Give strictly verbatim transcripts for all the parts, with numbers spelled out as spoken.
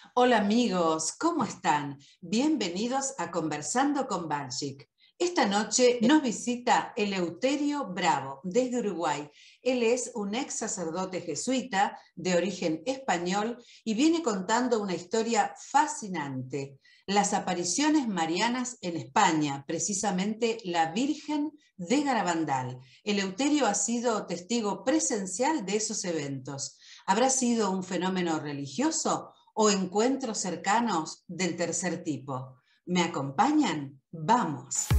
Hola amigos, ¿cómo están? Bienvenidos a Conversando con Banchik. Esta noche nos visita Eleuterio Bravo, desde Uruguay. Él es un ex sacerdote jesuita de origen español y viene contando una historia fascinante. Las apariciones marianas en España, precisamente la Virgen de Garabandal. Eleuterio ha sido testigo presencial de esos eventos. ¿Habrá sido un fenómeno religioso o encuentros cercanos del tercer tipo? ¿Me acompañan? ¡Vamos!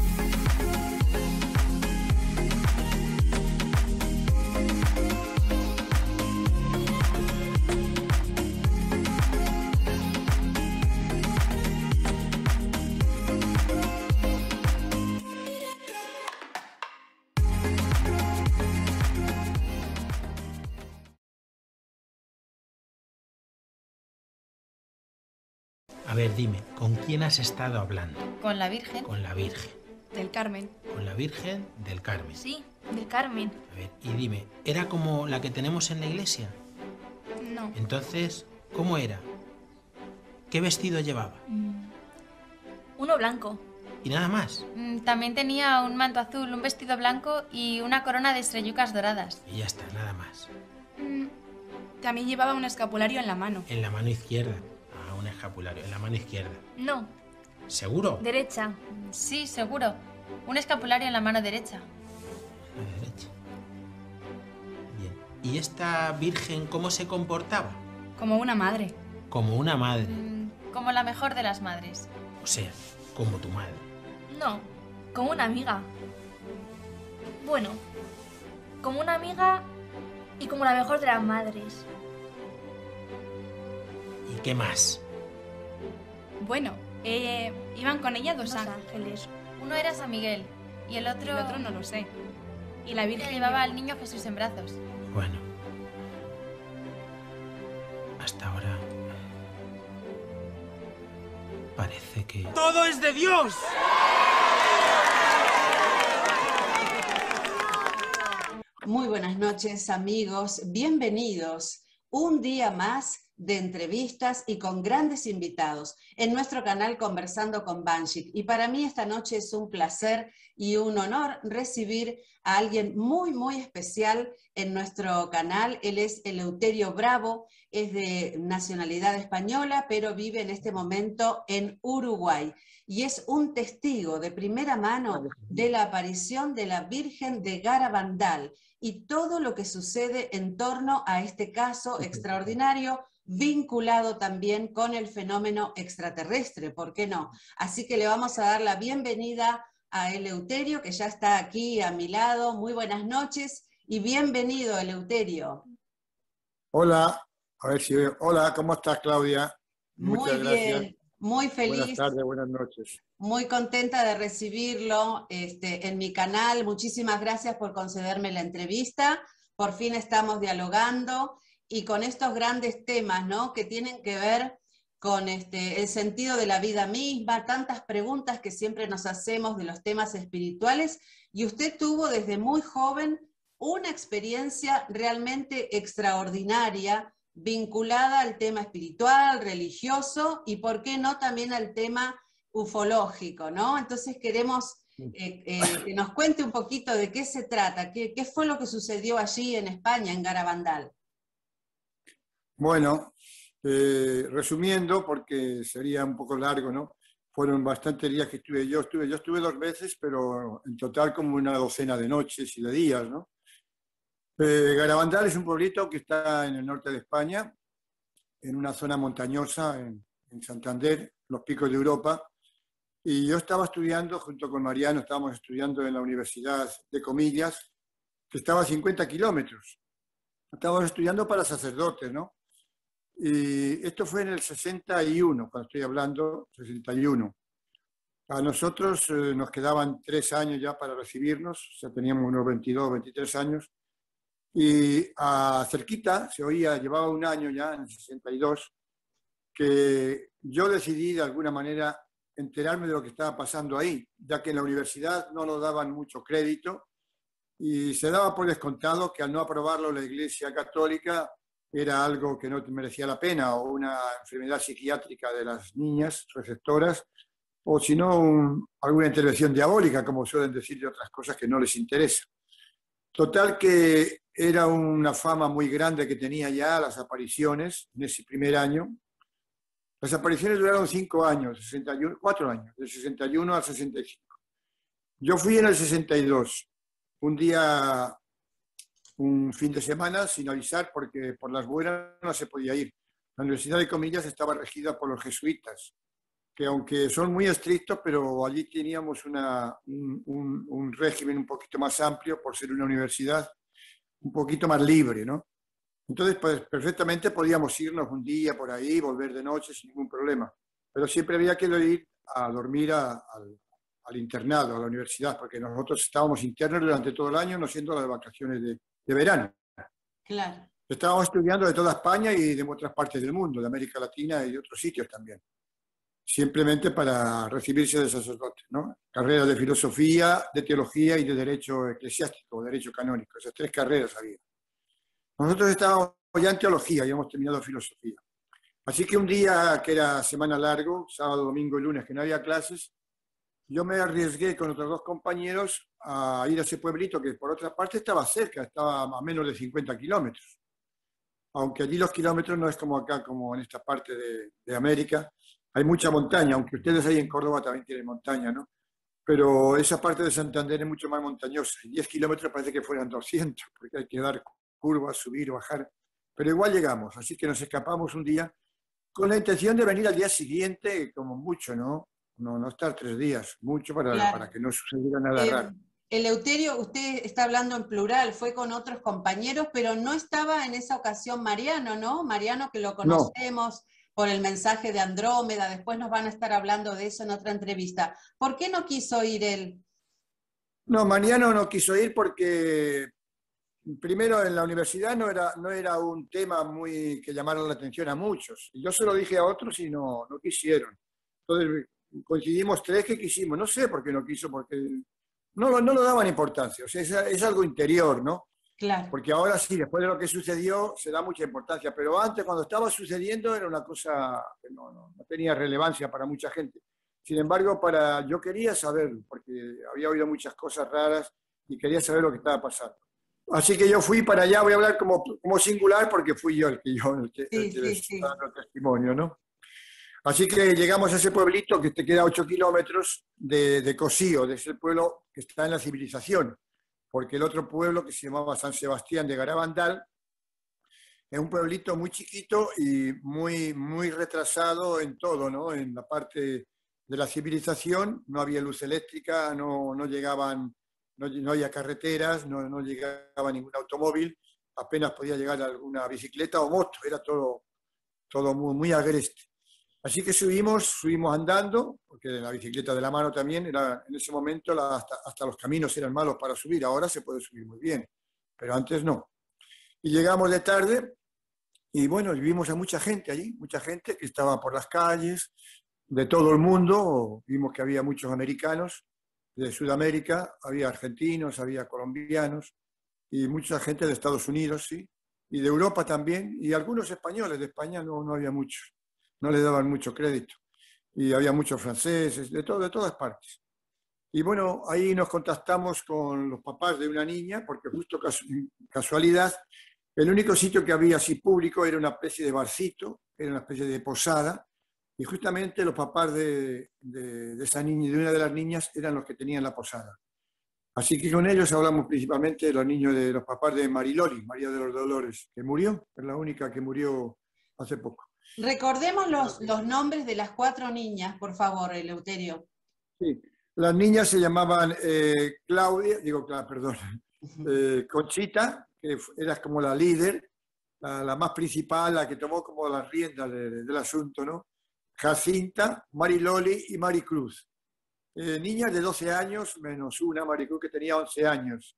A ver, dime, ¿con quién has estado hablando? Con la Virgen. Con la Virgen. Del Carmen. Con la Virgen del Carmen. Sí, del Carmen. A ver, y dime, ¿era como la que tenemos en la iglesia? No. Entonces, ¿cómo era? ¿Qué vestido llevaba? Mm. Uno blanco. ¿Y nada más? Mm, También tenía un manto azul, un vestido blanco y una corona de estrellucas doradas. Y ya está, nada más. Mm, También llevaba un escapulario en la mano. En la mano izquierda. Ah, un escapulario, en la mano izquierda. No. ¿Seguro? Derecha. Sí, seguro. Un escapulario en la mano derecha. La derecha. Bien. ¿Y esta Virgen cómo se comportaba? Como una madre. Como una madre. Mm, Como la mejor de las madres. O sea, como tu madre. No, como una amiga. Bueno, como una amiga y como la mejor de las madres. ¿Y qué más? Bueno, eh, iban con ella dos, Dos ángeles. Uno era San Miguel y el El otro... otro no lo sé. Y la que Virgen llevaba al niño Jesús en brazos. Bueno. Hasta ahora... Parece que... ¡Todo es de Dios! Muy buenas noches, amigos. Bienvenidos. Un día más de entrevistas y con grandes invitados en nuestro canal Conversando con Banchik. Y para mí esta noche es un placer y un honor recibir a alguien muy, muy especial en nuestro canal. Él es Eleuterio Bravo, es de nacionalidad española, pero vive en este momento en Uruguay. Y es un testigo de primera mano de la aparición de la Virgen de Garabandal y todo lo que sucede en torno a este caso extraordinario, vinculado también con el fenómeno extraterrestre, ¿por qué no? Así que le vamos a dar la bienvenida a Eleuterio, que ya está aquí a mi lado. Muy buenas noches y bienvenido, Eleuterio. Hola, a ver si veo. Hola, ¿cómo estás, Claudia? Muy Muchas gracias. bien, muy feliz. Buenas tardes, buenas noches. Muy contenta de recibirlo este, en mi canal. Muchísimas gracias por concederme la entrevista. Por fin estamos dialogando y con estos grandes temas, ¿no?, que tienen que ver con este, el sentido de la vida misma, tantas preguntas que siempre nos hacemos de los temas espirituales. Y usted tuvo desde muy joven una experiencia realmente extraordinaria vinculada al tema espiritual, religioso y, ¿por qué no?, también al tema ufológico, ¿no? Entonces queremos eh, eh, que nos cuente un poquito de qué se trata, qué, qué fue lo que sucedió allí en España, en Garabandal. Bueno, eh, resumiendo, porque sería un poco largo, ¿no? Fueron bastantes días que estuve yo. Estuve, yo estuve dos veces, pero en total como una docena de noches y de días, ¿no? Eh, Garabandal es un pueblito que está en el norte de España, en una zona montañosa, en, en Santander, los picos de Europa. Y yo estaba estudiando, junto con Mariano, estábamos estudiando en la Universidad de Comillas, que estaba a cincuenta kilómetros. Estábamos estudiando para sacerdotes, ¿no? Y esto fue en el sesenta y uno, cuando estoy hablando, sesenta y uno. A nosotros eh, nos quedaban tres años ya para recibirnos, o sea, teníamos unos veintidós, veintitrés años. Y a cerquita, se oía, llevaba un año ya, en el sesenta y dos, que yo decidí de alguna manera enterarme de lo que estaba pasando ahí, ya que en la universidad no nos daban mucho crédito y se daba por descontado que al no aprobarlo la Iglesia Católica era algo que no merecía la pena, o una enfermedad psiquiátrica de las niñas receptoras, o si no, un, alguna intervención diabólica, como suelen decir, de otras cosas que no les interesa. Total que era una fama muy grande que tenía ya las apariciones en ese primer año. Las apariciones duraron cinco años, sesenta y uno, cuatro años, del sesenta y uno al sesenta y cinco. Yo fui en el sesenta y dos, un día, un fin de semana, sin avisar, porque por las buenas no se podía ir. La Universidad de Comillas estaba regida por los jesuitas, que aunque son muy estrictos, pero allí teníamos una, un, un, un régimen un poquito más amplio por ser una universidad un poquito más libre, ¿no? Entonces, pues perfectamente podíamos irnos un día por ahí, volver de noche sin ningún problema, pero siempre había que ir a dormir a, al, al internado, a la universidad, porque nosotros estábamos internos durante todo el año, no siendo las vacaciones de, de verano. Claro. Estábamos estudiando de toda España y de otras partes del mundo, de América Latina y de otros sitios también. Simplemente para recibirse de sacerdote, ¿no? Carreras de filosofía, de teología y de derecho eclesiástico, derecho canónico. Esas tres carreras había. Nosotros estábamos ya en teología y hemos terminado filosofía. Así que un día que era semana largo, sábado, domingo y lunes, que no había clases, yo me arriesgué con otros dos compañeros a ir a ese pueblito que por otra parte estaba cerca, estaba a menos de cincuenta kilómetros. Aunque allí los kilómetros no es como acá, como en esta parte de, de América. Hay mucha montaña, aunque ustedes ahí en Córdoba también tienen montaña, ¿no? Pero esa parte de Santander es mucho más montañosa. diez kilómetros parece que fueran doscientos, porque hay que dar curvas, subir, bajar. Pero igual llegamos, así que nos escapamos un día con la intención de venir al día siguiente, como mucho, ¿no? No, no estar tres días, mucho para, Claro. para que no sucediera nada Eh, raro. Eleuterio, usted está hablando en plural, fue con otros compañeros, pero no estaba en esa ocasión Mariano, ¿no? Mariano, que lo conocemos no. por el mensaje de Andrómeda, después nos van a estar hablando de eso en otra entrevista. ¿Por qué no quiso ir él? No, Mariano no quiso ir porque primero en la universidad no era, no era un tema muy que llamara la atención a muchos. Yo se lo dije a otros y no, no quisieron. Entonces coincidimos tres que quisimos. No sé por qué no quiso, porque no, no lo daban importancia. O sea, es, es algo interior, ¿no? Claro. Porque ahora sí, después de lo que sucedió, se da mucha importancia. Pero antes, cuando estaba sucediendo, era una cosa que no, no, no tenía relevancia para mucha gente. Sin embargo, para, yo quería saberlo, porque había oído muchas cosas raras y quería saber lo que estaba pasando. Así que yo fui para allá, voy a hablar como, como singular, porque fui yo el que, yo, el que, sí, el que sí, les sí. está dando testimonio, ¿no? Así que llegamos a ese pueblito que te queda a ocho kilómetros de, de Cosío, de ese pueblo que está en la civilización, porque el otro pueblo, que se llamaba San Sebastián de Garabandal, es un pueblito muy chiquito y muy, muy retrasado en todo, ¿no? En la parte de la civilización no había luz eléctrica, no, no llegaban, no, no había carreteras, no, no llegaba ningún automóvil, apenas podía llegar alguna bicicleta o moto, era todo, todo muy, muy agreste. Así que subimos, subimos andando, porque la bicicleta de la mano también, era, en ese momento la, hasta, hasta los caminos eran malos para subir, ahora se puede subir muy bien, pero antes no. Y llegamos de tarde y bueno, vimos a mucha gente allí, mucha gente que estaba por las calles, de todo el mundo, vimos que había muchos americanos, de Sudamérica, había argentinos, había colombianos y mucha gente de Estados Unidos, sí, y de Europa también, y algunos españoles, de España no, no había muchos. No le daban mucho crédito. Y había muchos franceses, de, todo, de todas partes. Y bueno, ahí nos contactamos con los papás de una niña, porque justo casualidad, el único sitio que había así público era una especie de barcito, era una especie de posada, y justamente los papás de, de, de esa niña, de una de las niñas, eran los que tenían la posada. Así que con ellos hablamos principalmente de los niños, de los papás de Mariloli, María de los Dolores, que murió, es la única que murió hace poco. Recordemos los, los nombres de las cuatro niñas, por favor, Eleuterio. Sí, las niñas se llamaban eh, Claudia, digo, claro, perdón, eh, Conchita, que era como la líder, la, la más principal, la que tomó como las riendas de, de, del asunto, ¿no? Jacinta, Mariloli y Maricruz. Eh, niñas de doce años, menos una, Maricruz, que tenía once años.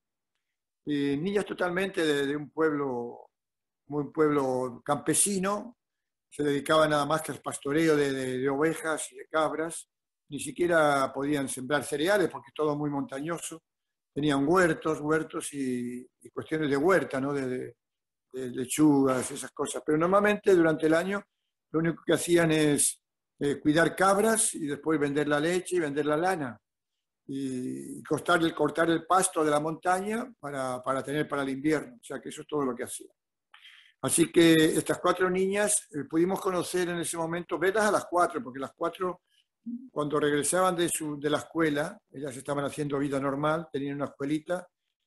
Eh, niñas totalmente de, de un pueblo, un pueblo campesino, se dedicaban nada más que al pastoreo de, de, de ovejas y de cabras, ni siquiera podían sembrar cereales porque es todo muy montañoso, tenían huertos, huertos y, y cuestiones de huerta, ¿no? de, de, de lechugas, esas cosas. Pero normalmente durante el año lo único que hacían es eh, cuidar cabras y después vender la leche y vender la lana. Y cortar el, cortar el pasto de la montaña para, para tener para el invierno. O sea que eso es todo lo que hacían. Así que estas cuatro niñas eh, pudimos conocer en ese momento, verlas a las cuatro, porque las cuatro, cuando regresaban de, su, de la escuela, ellas estaban haciendo vida normal, tenían una escuelita,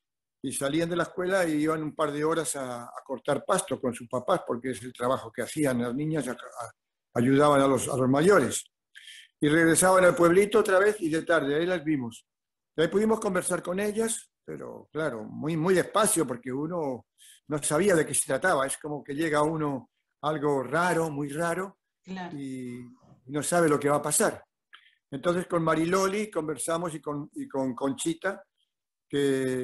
y salían de la escuela y iban un par de horas a, a cortar pasto con sus papás, porque es el trabajo que hacían las niñas, a, a, ayudaban a los, a los mayores. Y regresaban al pueblito otra vez y de tarde, ahí las vimos. Y ahí pudimos conversar con ellas, pero claro, muy, muy despacio, porque uno no sabía de qué se trataba. Es como que llega uno algo raro, muy raro, claro, y no sabe lo que va a pasar. Entonces con Mariloli conversamos y con, y con Conchita, que,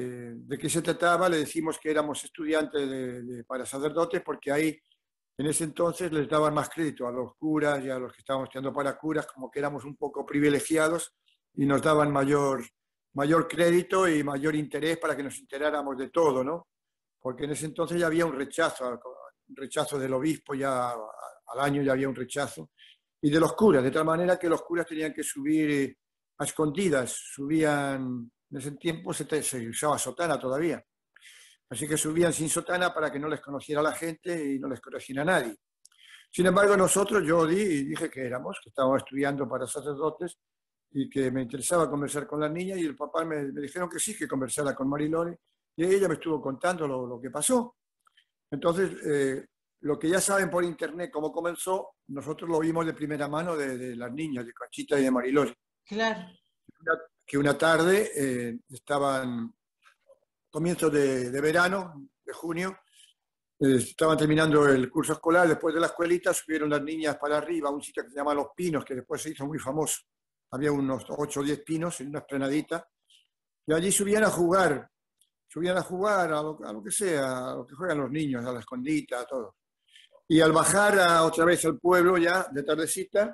de qué se trataba. Le decimos que éramos estudiantes de, de, para sacerdotes, porque ahí en ese entonces les daban más crédito a los curas y a los que estábamos estudiando para curas, como que éramos un poco privilegiados y nos daban mayor, mayor crédito y mayor interés para que nos enteráramos de todo, ¿no? Porque en ese entonces ya había un rechazo, un rechazo del obispo, ya al año ya había un rechazo, y de los curas, de tal manera que los curas tenían que subir a escondidas, subían, en ese tiempo se, se usaba sotana todavía, así que subían sin sotana para que no les conociera la gente y no les conociera a nadie. Sin embargo, nosotros, yo di y dije que éramos, que estábamos estudiando para sacerdotes y que me interesaba conversar con las niñas, y el papá me, me dijeron que sí, que conversara con Mariloli, y ella me estuvo contando lo, lo que pasó. Entonces, eh, lo que ya saben por internet cómo comenzó, nosotros lo vimos de primera mano de, de las niñas, de Conchita y de Mariloli. Claro. Que una tarde eh, estaban, comienzo de, de verano, de junio, eh, estaban terminando el curso escolar, después de la escuelita subieron las niñas para arriba a un sitio que se llama Los Pinos, que después se hizo muy famoso. Había unos ocho o diez pinos en una esplanadita, y allí subían a jugar, subían a jugar a lo, a lo que sea, a lo que juegan los niños, a la escondita, a todo. Y al bajar a, otra vez al pueblo ya, de tardecita,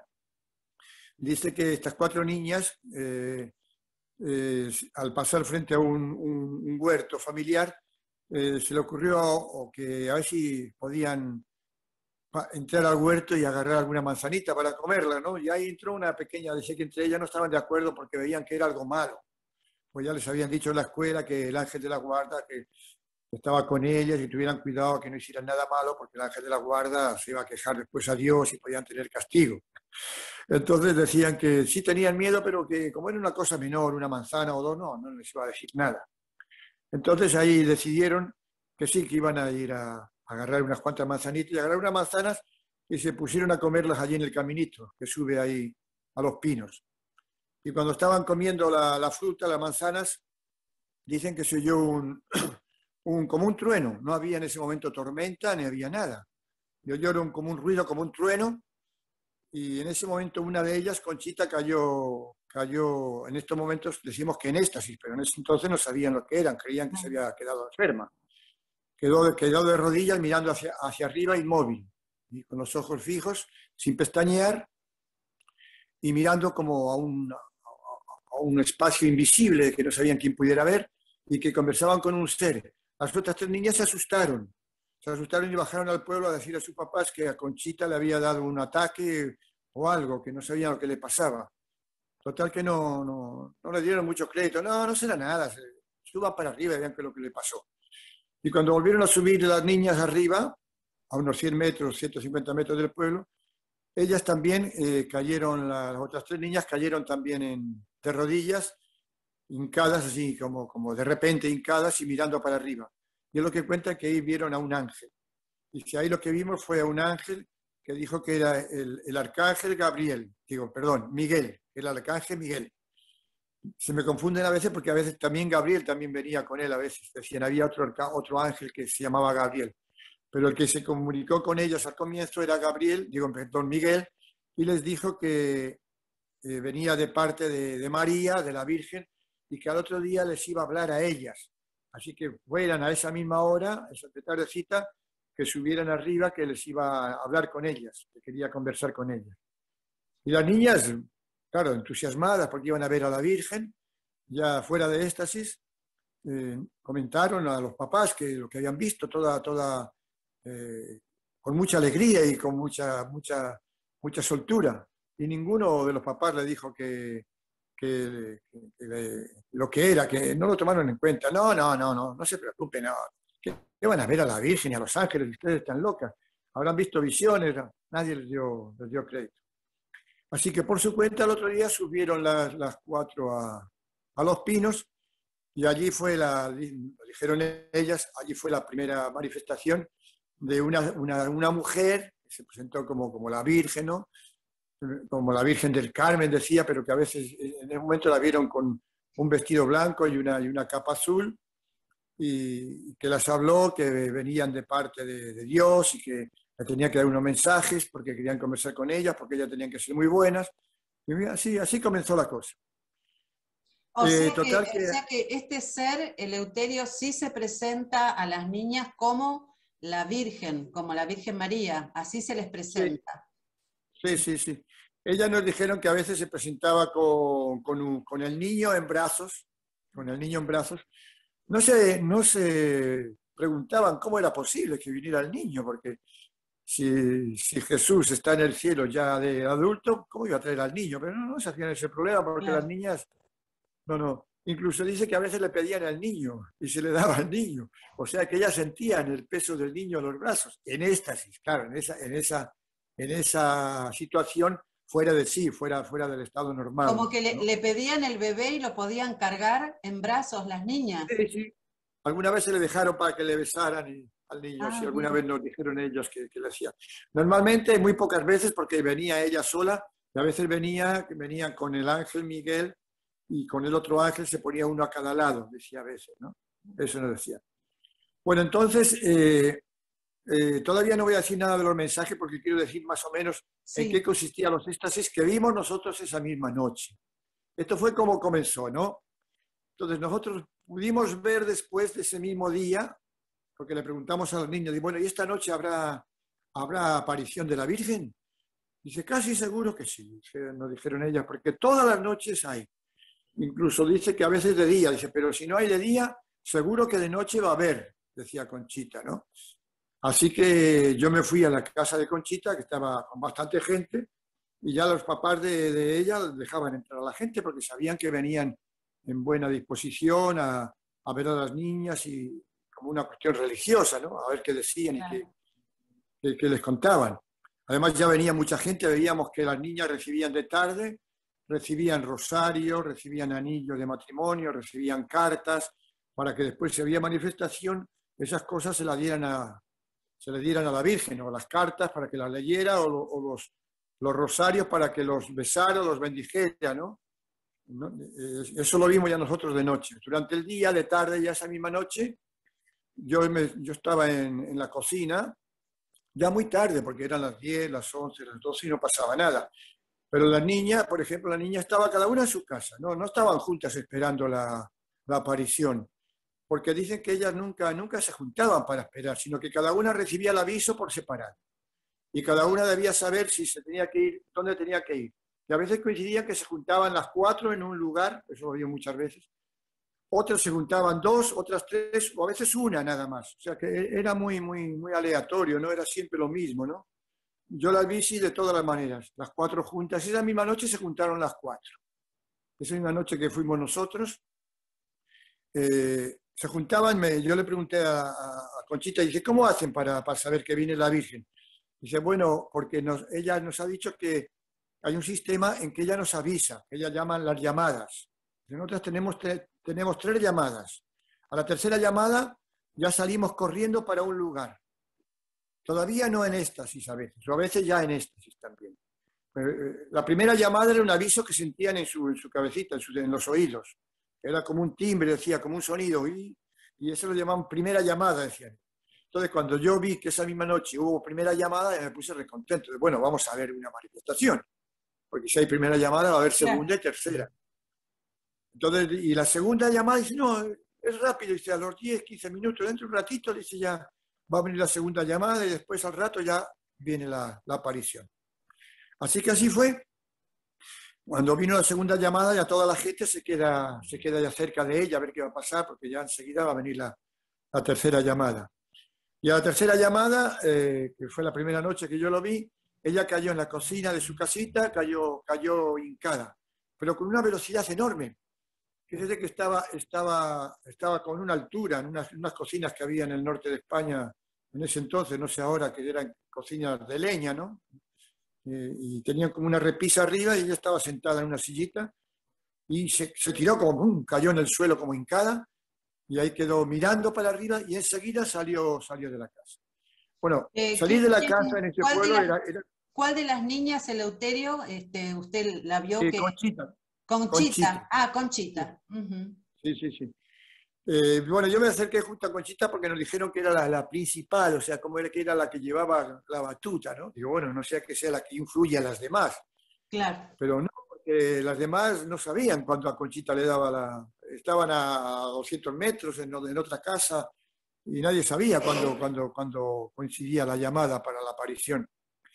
dice que estas cuatro niñas, eh, eh, al pasar frente a un, un, un huerto familiar, eh, se le ocurrió o que a ver si podían entrar al huerto y agarrar alguna manzanita para comerla, ¿no? Y ahí entró una pequeña, decía que entre ellas no estaban de acuerdo porque veían que era algo malo. Pues ya les habían dicho en la escuela que el ángel de la guarda que estaba con ellas y tuvieran cuidado que no hicieran nada malo, porque el ángel de la guarda se iba a quejar después a Dios y podían tener castigo. Entonces decían que sí tenían miedo, pero que como era una cosa menor, una manzana o dos, no, no les iba a decir nada. Entonces ahí decidieron que sí, que iban a ir a, a agarrar unas cuantas manzanitas y agarrar unas manzanas, y se pusieron a comerlas allí en el caminito que sube ahí a Los Pinos. Y cuando estaban comiendo la, la fruta, las manzanas, dicen que se oyó un, un, como un trueno. No había en ese momento tormenta ni había nada. Y oyeron como un ruido, como un trueno. Y en ese momento una de ellas, Conchita, cayó, cayó, en estos momentos decimos que en éxtasis, pero en ese entonces no sabían lo que eran, creían que se había quedado enferma. Quedó, quedó de rodillas mirando hacia, hacia arriba, inmóvil, y con los ojos fijos, sin pestañear, y mirando como a un, a un espacio invisible que no sabían quién pudiera ver, y que conversaban con un ser. Las otras tres niñas se asustaron. Se asustaron y bajaron al pueblo a decir a sus papás que a Conchita le había dado un ataque o algo, que no sabían lo que le pasaba. Total que no, no, no le dieron mucho crédito. No, no será nada. Suban para arriba y vean qué es lo que le pasó. Y cuando volvieron a subir las niñas arriba, a unos cien metros, ciento cincuenta metros del pueblo, ellas también eh, cayeron, las otras tres niñas cayeron también en, de rodillas, hincadas así, como, como de repente hincadas y mirando para arriba. Y es lo que cuenta que ahí vieron a un ángel. Y que ahí lo que vimos fue a un ángel que dijo que era el, el arcángel Gabriel, digo, perdón, Miguel, el arcángel Miguel. Se me confunden a veces porque a veces también Gabriel también venía con él, a veces decían, había otro, otro ángel que se llamaba Gabriel. Pero el que se comunicó con ellos al comienzo era Gabriel, digo, perdón, Miguel, y les dijo que eh, venía de parte de, de María, de la Virgen, y que al otro día les iba a hablar a ellas. Así que fueran a esa misma hora, esa tardecita, que subieran arriba, que les iba a hablar con ellas, que quería conversar con ellas. Y las niñas, claro, entusiasmadas porque iban a ver a la Virgen, ya fuera de éxtasis, eh, comentaron a los papás que lo que habían visto, toda, toda eh, con mucha alegría y con mucha, mucha, mucha soltura. Y ninguno de los papás le dijo que, que, que, que le, lo que era, que no lo tomaron en cuenta. No, no, no, no, no se preocupen, no. ¿Qué, qué van a ver a la Virgen y a los ángeles? Ustedes están locas. Habrán visto visiones, no. Nadie les dio, les dio crédito. Así que por su cuenta el otro día subieron las, las cuatro a, a Los Pinos y allí fue la, dijeron ellas, allí fue la primera manifestación de una, una, una mujer que se presentó como, como la Virgen, ¿no? Como la Virgen del Carmen, decía, pero que a veces en el momento la vieron con un vestido blanco y una, y una capa azul, y que las habló, que venían de parte de, de Dios y que le tenía que dar unos mensajes porque querían conversar con ellas, porque ellas tenían que ser muy buenas. Y así, así comenzó la cosa. O, eh, sea total que, que, o sea que este ser, Eleuterio, sí se presenta a las niñas como la Virgen, como la Virgen María, así se les presenta. Sí, sí, sí. Ellas nos dijeron que a veces se presentaba con, con, un, con el niño en brazos, con el niño en brazos. No se, no se preguntaban cómo era posible que viniera el niño, porque si, si Jesús está en el cielo ya de adulto, ¿cómo iba a traer al niño? Pero no, no se hacían ese problema, porque Claro. las niñas, no, no. Incluso dice que a veces le pedían al niño y se le daba al niño. O sea que ellas sentían el peso del niño en los brazos, en éxtasis, claro, en esa, en esa, en esa situación fuera de sí, fuera, fuera del estado normal. Como que le, ¿no? le pedían el bebé y lo podían cargar en brazos las niñas. Sí, sí. Alguna vez se le dejaron para que le besaran y, al niño, Ah, si alguna mira. vez nos dijeron ellos que, que le hacían. Normalmente, muy pocas veces, porque venía ella sola, y a veces venía, venía con el ángel Miguel y con el otro ángel se ponía uno a cada lado, decía a veces, ¿no? Eso nos decía. Bueno, entonces, eh, eh, todavía no voy a decir nada de los mensajes porque quiero decir más o menos Sí. en qué consistían los éxtasis que vimos nosotros esa misma noche. Esto fue como comenzó, ¿no? Entonces nosotros pudimos ver después de ese mismo día, porque le preguntamos a los niños, y bueno, ¿y esta noche habrá, habrá aparición de la Virgen? Dice, casi seguro que sí, nos dijeron ellas, porque todas las noches hay. Incluso dice que a veces de día, dice, pero si no hay de día, seguro que de noche va a haber, decía Conchita, ¿no? Así que yo me fui a la casa de Conchita, que estaba con bastante gente, y ya los papás de, de ella dejaban entrar a la gente porque sabían que venían en buena disposición a, a ver a las niñas y como una cuestión religiosa, ¿no? A ver qué decían Claro. y qué, qué, qué les contaban. Además ya venía mucha gente, veíamos que las niñas recibían de tarde, recibían rosarios, recibían anillos de matrimonio, recibían cartas, para que después si había manifestación, esas cosas se las dieran a, se le dieran a la Virgen, o las cartas para que las leyera, o, o los, los rosarios para que los besara o los bendijera, ¿no? ¿no? Eso lo vimos ya nosotros de noche. Durante el día, de tarde, ya esa misma noche, yo, me, yo estaba en, en la cocina, ya muy tarde, porque eran las diez, las once, las doce y no pasaba nada. Pero la niña, por ejemplo, la niña estaba cada una en su casa, no, no estaban juntas esperando la, la aparición, porque dicen que ellas nunca, nunca se juntaban para esperar, sino que cada una recibía el aviso por separado. Y cada una debía saber si se tenía que ir, dónde tenía que ir. Y a veces coincidía que se juntaban las cuatro en un lugar, eso lo vi muchas veces. Otras se juntaban dos, otras tres, o a veces una nada más. O sea que era muy, muy, muy aleatorio, no era siempre lo mismo, ¿no? Yo las vi sí de todas las maneras, las cuatro juntas. Esa misma noche se juntaron las cuatro. Esa misma noche que fuimos nosotros, eh, se juntaban, me, yo le pregunté a, a Conchita, y dije, ¿cómo hacen para, para saber que viene la Virgen? Dice, bueno, porque nos, ella nos ha dicho que hay un sistema en que ella nos avisa, que ella llaman las llamadas. Nosotros tenemos, te, tenemos tres llamadas. A la tercera llamada ya salimos corriendo para un lugar. Todavía no en éxtasis a veces, o a veces ya en éxtasis también. La primera llamada era un aviso que sentían en su, en su cabecita, en, su, en los oídos. Era como un timbre, decía, como un sonido. Y, y eso lo llamaban primera llamada, decían. Entonces, cuando yo vi que esa misma noche hubo primera llamada, me puse recontento. De, bueno, vamos a ver una manifestación. Porque si hay primera llamada, va a haber segunda y tercera. Entonces, y la segunda llamada dice, no, es rápido. Dice, a los diez, quince minutos, dentro de un ratito, dice, ya va a venir la segunda llamada y después al rato ya viene la, la aparición. Así que así fue. Cuando vino la segunda llamada, ya toda la gente se queda, se queda ya cerca de ella a ver qué va a pasar, porque ya enseguida va a venir la, la tercera llamada. Y a la tercera llamada, eh, que fue la primera noche que yo lo vi, ella cayó en la cocina de su casita, cayó, cayó hincada, pero con una velocidad enorme. Fíjese que estaba, estaba, estaba con una altura en unas, unas cocinas que había en el norte de España en ese entonces, no sé ahora, que eran cocinas de leña, ¿no? Eh, y tenían como una repisa arriba y ella estaba sentada en una sillita y se, se tiró como, ¡pum!, cayó en el suelo como hincada y ahí quedó mirando para arriba y enseguida salió, salió de la casa. Bueno, Eh, salir ¿qué- de la qué- casa en ese cuál de pueblo las- era, era ¿Cuál de las niñas, Eleuterio, este, usted la vio eh, que... Conchita. Conchita. Conchita. Ah, Conchita. Ujú. Sí, sí, sí. Eh, bueno, yo me acerqué justo a Conchita porque nos dijeron que era la, la principal, o sea, como era que era la que llevaba la batuta, ¿no? Digo, bueno, no sea que sea la que influye a las demás, Claro. pero no, porque las demás no sabían cuánto a Conchita le daba la... Estaban a doscientos metros en, en otra casa y nadie sabía cuándo, cuándo, cuándo coincidía la llamada para la aparición.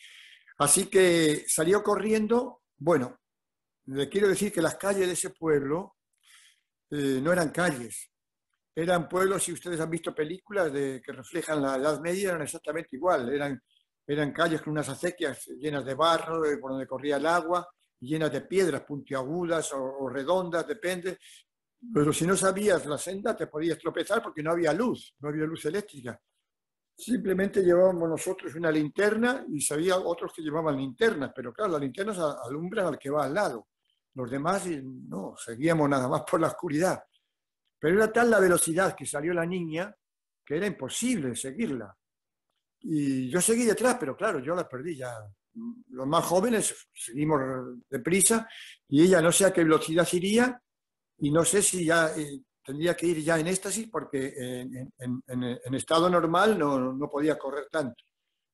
Así que salió corriendo. Bueno, le quiero decir que las calles de ese pueblo eh, no eran calles. Eran pueblos, si ustedes han visto películas de, que reflejan la Edad Media, eran exactamente igual. Eran, eran calles con unas acequias llenas de barro, eh, por donde corría el agua, llenas de piedras puntiagudas o, o redondas, depende. Pero si no sabías la senda, te podías tropezar porque no había luz, no había luz eléctrica. Simplemente llevábamos nosotros una linterna y sabía otros que llevaban linternas, pero claro, las linternas alumbran al que va al lado. Los demás no, seguíamos nada más por la oscuridad. Pero era tal la velocidad que salió la niña que era imposible seguirla. Y yo seguí detrás, pero claro, yo la perdí ya. Los más jóvenes seguimos deprisa y ella no sé a qué velocidad iría y no sé si ya eh, tendría que ir ya en éxtasis porque en, en, en, en estado normal no, no podía correr tanto.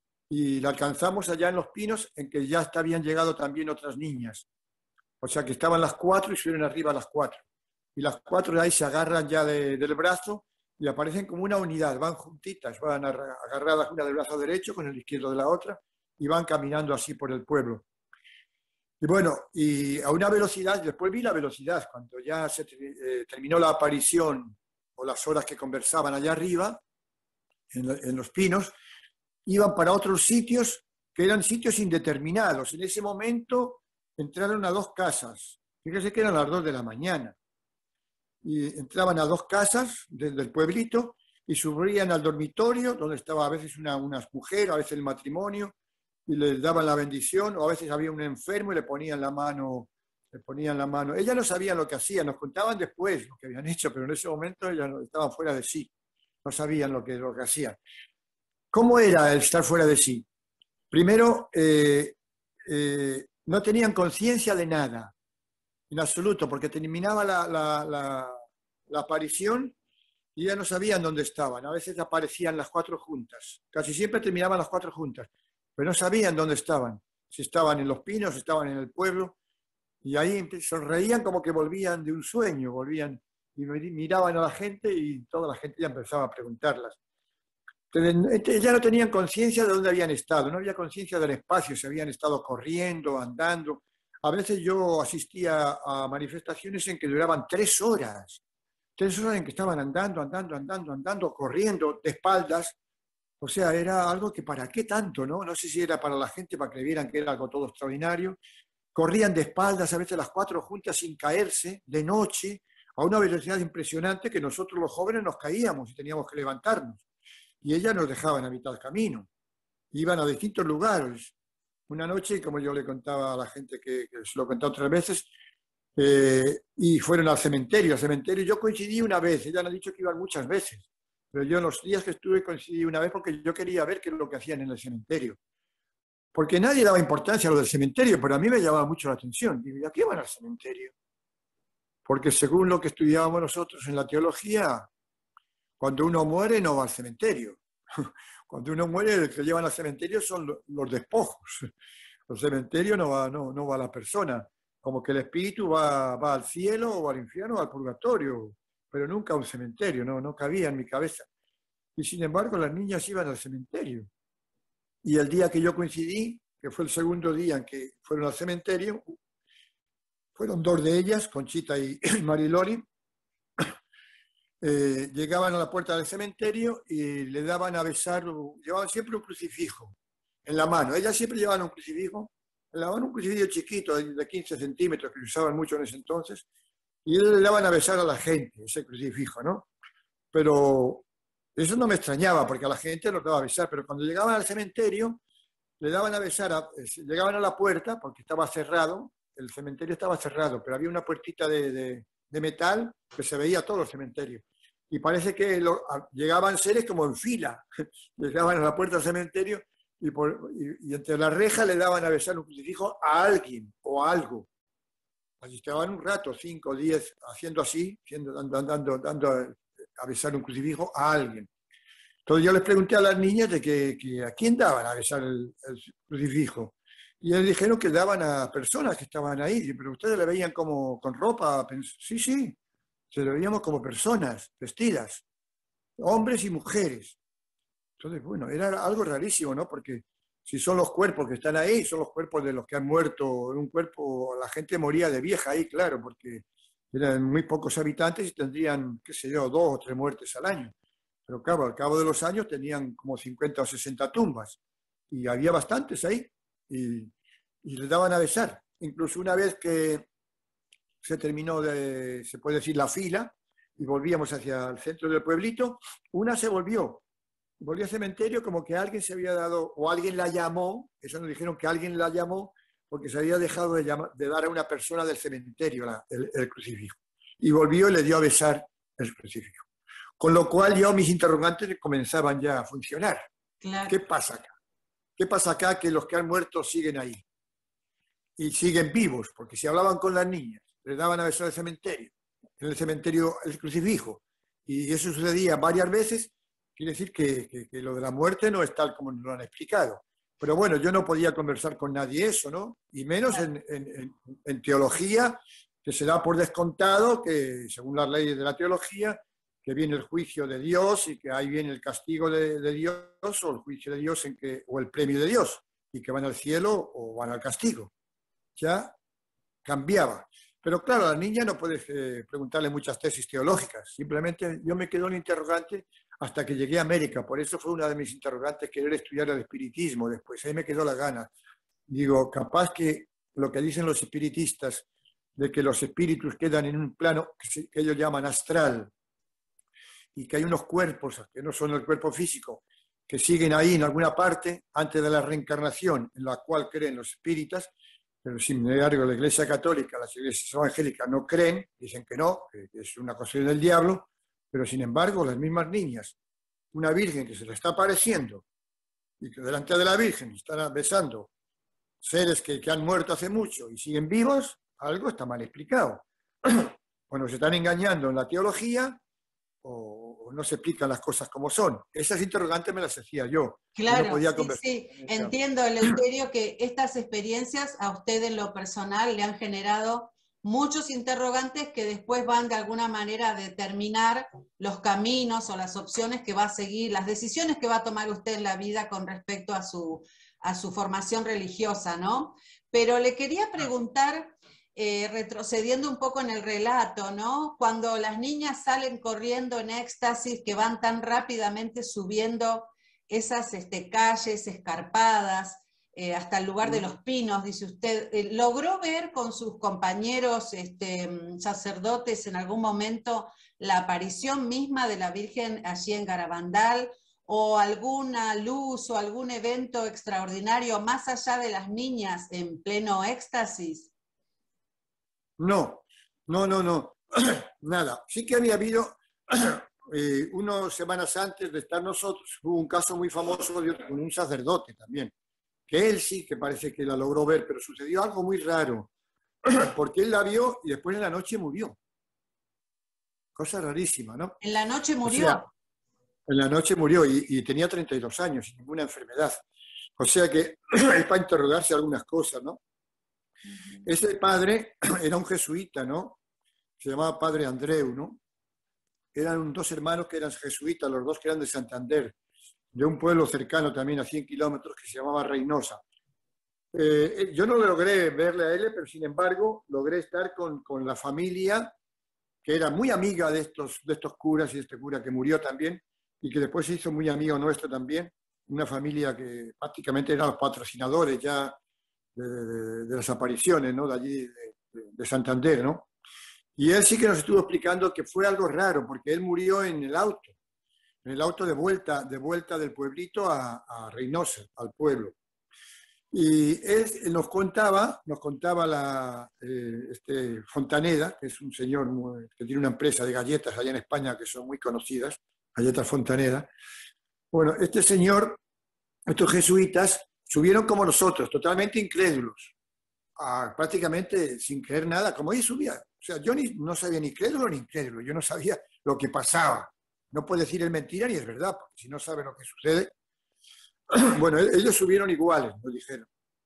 Y la alcanzamos allá en Los Pinos, en que ya habían llegado también otras niñas. O sea que estaban las cuatro y subieron arriba a las cuatro. Y las cuatro de ahí se agarran ya de, del brazo y aparecen como una unidad, van juntitas, van agarradas una del brazo derecho con el izquierdo de la otra y van caminando así por el pueblo. Y bueno, y a una velocidad, después vi la velocidad, cuando ya se eh, terminó la aparición o las horas que conversaban allá arriba, en, en Los Pinos, iban para otros sitios que eran sitios indeterminados. En ese momento entraron a dos casas, fíjese que eran las dos de la mañana. Y entraban a dos casas desde el pueblito y subían al dormitorio donde estaba a veces una, una mujer, a veces el matrimonio, y les daban la bendición, o a veces había un enfermo y le ponían la mano, le ponían la mano. Ellas no sabían lo que hacían, nos contaban después lo que habían hecho, pero en ese momento ellas estaban fuera de sí, no sabían lo que, lo que hacían. ¿Cómo era el estar fuera de sí? Primero, eh, eh, no tenían conciencia de nada, en absoluto, porque terminaba la, la, la, la aparición y ya no sabían dónde estaban. A veces aparecían las cuatro juntas, casi siempre terminaban las cuatro juntas, pero no sabían dónde estaban, si estaban en Los Pinos, si estaban en el pueblo, y ahí sonreían como que volvían de un sueño, volvían y miraban a la gente y toda la gente ya empezaba a preguntarlas. Entonces, ya no tenían conciencia de dónde habían estado, no había conciencia del espacio, se habían estado corriendo, andando. A veces yo asistía a manifestaciones en que duraban tres horas, tres horas en que estaban andando, andando, andando, andando, corriendo de espaldas. O sea, era algo que para qué tanto, ¿no? No sé si era para la gente, para que vieran que era algo todo extraordinario. Corrían de espaldas, a veces las cuatro juntas sin caerse, de noche, a una velocidad impresionante que nosotros los jóvenes nos caíamos y teníamos que levantarnos. Y ellas nos dejaban a mitad del camino. Iban a distintos lugares. Una noche, como yo le contaba a la gente que, que se lo he contado otras veces, eh, y fueron al cementerio. Al cementerio yo coincidí una vez, ella me ha dicho que iban muchas veces, pero yo en los días que estuve coincidí una vez porque yo quería ver qué es lo que hacían en el cementerio. Porque nadie daba importancia a lo del cementerio, pero a mí me llamaba mucho la atención. Digo, ¿a qué van al cementerio? Porque según lo que estudiábamos nosotros en la teología, cuando uno muere no va al cementerio. Cuando uno muere, el que llevan al cementerio son los despojos. Al cementerio no va, no, no va la persona. Como que el espíritu va, va al cielo o al infierno o al purgatorio, pero nunca a un cementerio, no, no cabía en mi cabeza. Y sin embargo, las niñas iban al cementerio. Y el día que yo coincidí, que fue el segundo día en que fueron al cementerio, fueron dos de ellas, Conchita y Mariloli, eh, llegaban a la puerta del cementerio y le daban a besar, llevaban siempre un crucifijo en la mano. Ellas siempre llevaban un crucifijo, le daban un crucifijo chiquito de quince centímetros que usaban mucho en ese entonces, y ellos le daban a besar a la gente, ese crucifijo, ¿no? Pero eso no me extrañaba, porque a la gente los daba a besar, pero cuando llegaban al cementerio, le daban a besar, a, llegaban a la puerta, porque estaba cerrado, el cementerio estaba cerrado, pero había una puertita de, de, de metal que se veía todo el cementerio. Y parece que lo, llegaban seres como en fila, llegaban a la puerta del cementerio y, por, y, y entre las rejas le daban a besar un crucifijo a alguien o a algo. Allí estaban un rato, cinco o diez, haciendo así, haciendo, dando, dando, dando a besar un crucifijo a alguien. Entonces yo les pregunté a las niñas de que, que a quién daban a besar el, el crucifijo. Y ellos dijeron que daban a personas que estaban ahí. Pero ustedes le veían como con ropa. Sí, sí, se le veíamos como personas vestidas, hombres y mujeres. Entonces, bueno, era algo rarísimo, ¿no? Porque si son los cuerpos que están ahí, son los cuerpos de los que han muerto. En un cuerpo, la gente moría de vieja ahí, claro, porque eran muy pocos habitantes y tendrían, qué sé yo, dos o tres muertes al año. Pero claro, al cabo de los años tenían como cincuenta o sesenta tumbas. Y había bastantes ahí. Y, y les daban a besar. Incluso una vez que se terminó, de, se puede decir, la fila, y volvíamos hacia el centro del pueblito, una se volvió. Volvió al cementerio como que alguien se había dado, o alguien la llamó, eso nos dijeron que alguien la llamó, porque se había dejado de, llamar, de dar a una persona del cementerio la, el, el crucifijo. Y volvió y le dio a besar el crucifijo. Con lo cual yo mis interrogantes comenzaban ya a funcionar. Claro. ¿Qué pasa acá? ¿Qué pasa acá que los que han muerto siguen ahí? Y siguen vivos, porque si hablaban con las niñas, les daban a besar el cementerio, en el cementerio el crucifijo, y eso sucedía varias veces, quiere decir que, que, que lo de la muerte no es tal como nos lo han explicado. Pero bueno, yo no podía conversar con nadie eso, ¿no? Y menos en, en, en teología, que se da por descontado que, según las leyes de la teología, que viene el juicio de Dios y que ahí viene el castigo de, de Dios o el juicio de Dios en que, o el premio de Dios, y que van al cielo o van al castigo. Ya cambiaba. Pero claro, a la niña no puedes eh, preguntarle muchas tesis teológicas. Simplemente yo me quedé un interrogante hasta que llegué a América. Por eso fue una de mis interrogantes querer estudiar el espiritismo después. Ahí me quedó la gana. Digo, capaz que lo que dicen los espiritistas de que los espíritus quedan en un plano que, se, que ellos llaman astral y que hay unos cuerpos que no son el cuerpo físico, que siguen ahí en alguna parte antes de la reencarnación en la cual creen los espíritas. Pero sin embargo la Iglesia Católica, las iglesias evangélicas no creen, dicen que no, que es una cuestión del diablo, pero sin embargo las mismas niñas, una virgen que se le está apareciendo y que delante de la virgen están besando seres que, que han muerto hace mucho y siguen vivos, algo está mal explicado. O nos están engañando en la teología o, o no se explican las cosas como son. Esas interrogantes me las hacía yo. Claro, no podía sí, sí. Entiendo, Eleuterio, que estas experiencias a usted en lo personal le han generado muchos interrogantes que después van de alguna manera a determinar los caminos o las opciones que va a seguir, las decisiones que va a tomar usted en la vida con respecto a su, a su formación religiosa, ¿no? Pero le quería preguntar, eh, retrocediendo un poco en el relato, ¿no? Cuando las niñas salen corriendo en éxtasis, que van tan rápidamente subiendo esas este, calles escarpadas, eh, hasta el lugar de los pinos, dice usted, eh, ¿logró ver con sus compañeros este, sacerdotes en algún momento la aparición misma de la Virgen allí en Garabandal, o alguna luz o algún evento extraordinario más allá de las niñas en pleno éxtasis? No, no, no, no, nada. Sí que había habido, eh, unas semanas antes de estar nosotros, hubo un caso muy famoso de con un sacerdote también, que él sí que parece que la logró ver, pero sucedió algo muy raro, porque él la vio y después en la noche murió. Cosa rarísima, ¿no? ¿En la noche murió? O sea, en la noche murió y, y tenía treinta y dos años, sin ninguna enfermedad. O sea que es para interrogarse algunas cosas, ¿no? Ese padre era un jesuita, ¿no? Se llamaba Padre Andreu, ¿no? Eran dos hermanos que eran jesuitas, los dos que eran de Santander, de un pueblo cercano también a cien kilómetros que se llamaba Reynosa. Eh, yo no logré verle a él, pero sin embargo logré estar con, con la familia que era muy amiga de estos, de estos curas y de este cura que murió también, y que después se hizo muy amigo nuestro también, una familia que prácticamente eran los patrocinadores ya de, de, de las apariciones, ¿no? De allí, de, de, de Santander, ¿no? Y él sí que nos estuvo explicando que fue algo raro, porque él murió en el auto, en el auto de vuelta, de vuelta del pueblito a, a Reynosa, al pueblo. Y él nos contaba, nos contaba la, eh, este Fontaneda, que es un señor muy, que tiene una empresa de galletas allá en España que son muy conocidas, Galletas Fontaneda. Bueno, este señor, estos jesuitas, subieron como nosotros, totalmente incrédulos, a, prácticamente sin creer nada, como ellos subían. O sea, yo ni, no sabía ni crédulo ni incrédulo, yo no sabía lo que pasaba. No puede decir es mentira ni es verdad, porque si no sabe lo que sucede. Bueno, ellos subieron iguales, nos dijeron.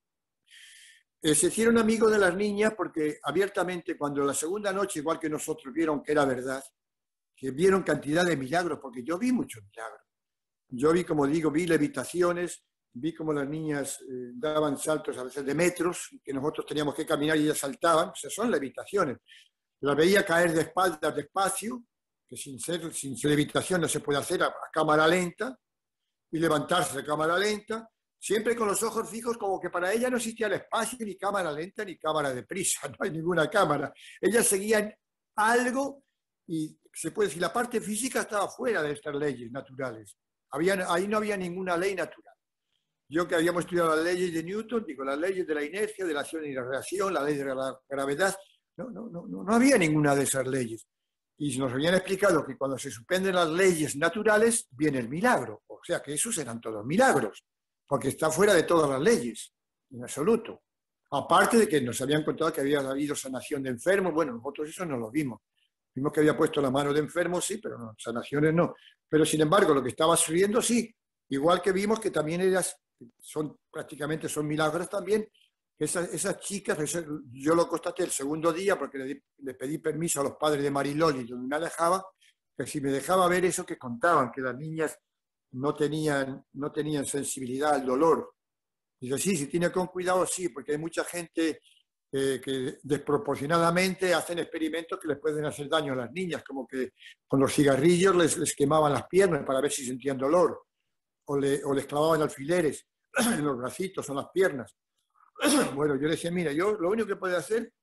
Eh, se hicieron amigos de las niñas porque abiertamente, cuando la segunda noche, igual que nosotros, vieron que era verdad, que vieron cantidad de milagros, porque yo vi muchos milagros. Yo vi, como digo, vi levitaciones, vi como las niñas eh, daban saltos a veces de metros, que nosotros teníamos que caminar y ellas saltaban. O sea, son levitaciones. Las veía caer de espaldas despacio, que sin ser, sin levitación no se puede hacer a, a cámara lenta, y levantarse a cámara lenta, siempre con los ojos fijos, como que para ella no existía el espacio, ni cámara lenta, ni cámara deprisa, no hay ninguna cámara. Ellas seguían algo, y se puede decir, la parte física estaba fuera de estas leyes naturales. Había, ahí no había ninguna ley natural. Yo que habíamos estudiado las leyes de Newton, digo, las leyes de la inercia, de la acción y la reacción, la ley de la gravedad, no, no, no, no había ninguna de esas leyes. Y nos habían explicado que cuando se suspenden las leyes naturales, viene el milagro. O sea que esos eran todos milagros, porque está fuera de todas las leyes, en absoluto. Aparte de que nos habían contado que había habido sanación de enfermos, bueno, nosotros eso no lo vimos. Vimos que había puesto la mano de enfermos, sí, pero no, sanaciones no. Pero sin embargo, lo que estaba sucediendo, sí. Igual que vimos que también ellas, son, prácticamente son milagros también. Esas, esas chicas, yo lo constaté el segundo día porque le, le pedí permiso a los padres de Mariloli, donde me alejaba, que si me dejaba ver eso que contaban, que las niñas no tenían, no tenían sensibilidad al dolor. Dice, sí, si tiene con cuidado, sí, porque hay mucha gente eh, que desproporcionadamente hacen experimentos que les pueden hacer daño a las niñas, como que con los cigarrillos les, les quemaban las piernas para ver si sentían dolor, o, le, o les clavaban alfileres en los bracitos o en las piernas. Bueno, yo le decía, mira, yo lo único que puedo hacer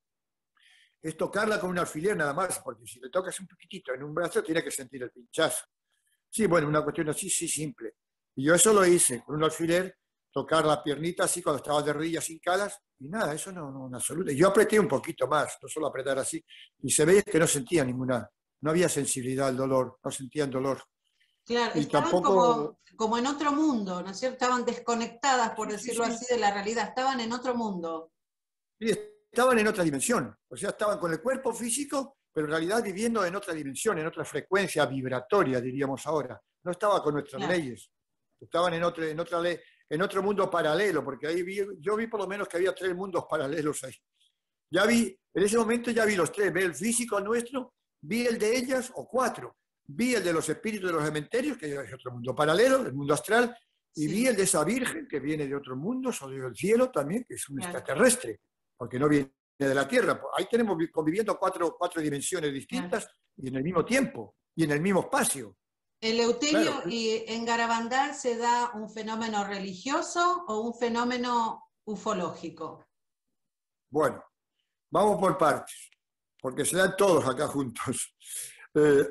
es tocarla con un alfiler nada más, porque si le tocas un poquitito en un brazo, tiene que sentir el pinchazo. Sí, bueno, una cuestión así, sí, simple. Y yo eso lo hice, con un alfiler, tocar la piernita así cuando estaba de rodillas hincadas, y nada, eso no, no, en absoluto. Yo apreté un poquito más, no solo apretar así, y se veía que no sentía ninguna, no había sensibilidad al dolor, no sentían dolor. Claro, y estaban tampoco... como, como en otro mundo, ¿no es cierto? Estaban desconectadas, por Sí, decirlo sí, sí. así, de la realidad, estaban en otro mundo. Sí, estaban en otra dimensión, o sea, estaban con el cuerpo físico, pero en realidad viviendo en otra dimensión, en otra frecuencia vibratoria, diríamos ahora. No estaba con nuestras Claro. leyes, estaban en, otro, en, otra ley, en otro mundo paralelo, porque ahí vi, yo vi por lo menos que había tres mundos paralelos ahí. Ya vi, en ese momento ya vi los tres, vi el físico nuestro, vi el de ellas, o cuatro, vi el de los espíritus de los cementerios, que es otro mundo paralelo, el mundo astral, y Sí. vi el de esa virgen que viene de otros mundos, o del cielo también, que es un Claro. extraterrestre, porque no viene de la Tierra. Ahí tenemos vi- conviviendo cuatro, cuatro dimensiones distintas y en el mismo tiempo, y en el mismo espacio. Eleuterio, Claro. ¿y en Garabandal se da un fenómeno religioso o un fenómeno ufológico? Bueno, vamos por partes, porque se dan todos acá juntos. Eh,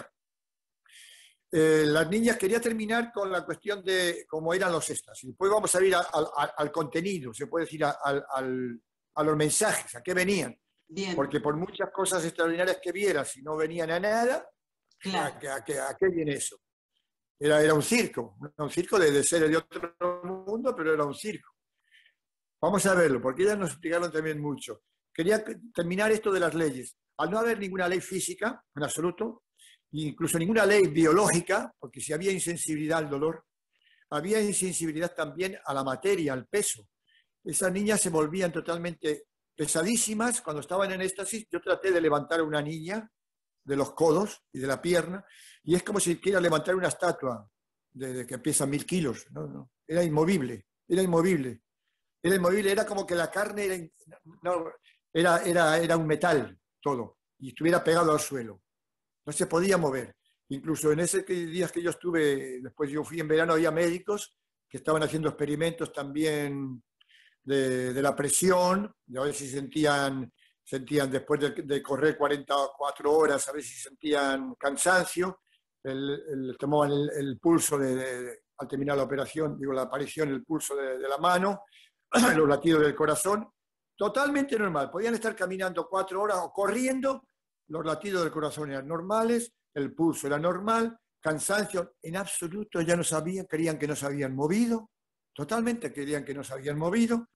eh, las niñas, quería terminar con la cuestión de cómo eran los éxtasis. Después vamos a ir a- a- al contenido, se puede decir, a, al- al- a los mensajes, a qué venían. Bien, Porque por muchas cosas extraordinarias que vieras, si no venían a nada, claro. ¿a, qué- a qué- a qué viene eso? Era, era un circo, un circo de, de seres de otro mundo, pero era un circo. Vamos a verlo, porque ellas nos explicaron también mucho. Quería que- terminar esto de las leyes. Al no haber ninguna ley física, en absoluto, incluso ninguna ley biológica, porque si había insensibilidad al dolor, había insensibilidad también a la materia, al peso. Esas niñas se volvían totalmente pesadísimas cuando estaban en éxtasis. Yo traté de levantar a una niña de los codos y de la pierna, y es como si quiera levantar una estatua de, de que pesa mil kilos. No, no. Era inmovible, era inmovible. Era inmovible, era como que la carne era, in- no, era, era, era un metal todo. y estuviera pegado al suelo. No se podía mover. Incluso en esos días que yo estuve, después yo fui en verano, había médicos que estaban haciendo experimentos también de, de la presión, de a ver si sentían, sentían después de, de correr cuarenta o cuatro horas, a ver si sentían cansancio, el, el, tomaban el, el pulso de, de, al terminar la operación, digo la aparición, el pulso de, de la mano, los latidos del corazón, totalmente normal. Podían estar caminando cuatro horas o corriendo, los latidos del corazón eran normales, el pulso era normal, cansancio en absoluto, ya no sabían, creían que no se habían movido, totalmente creían que no se habían movido,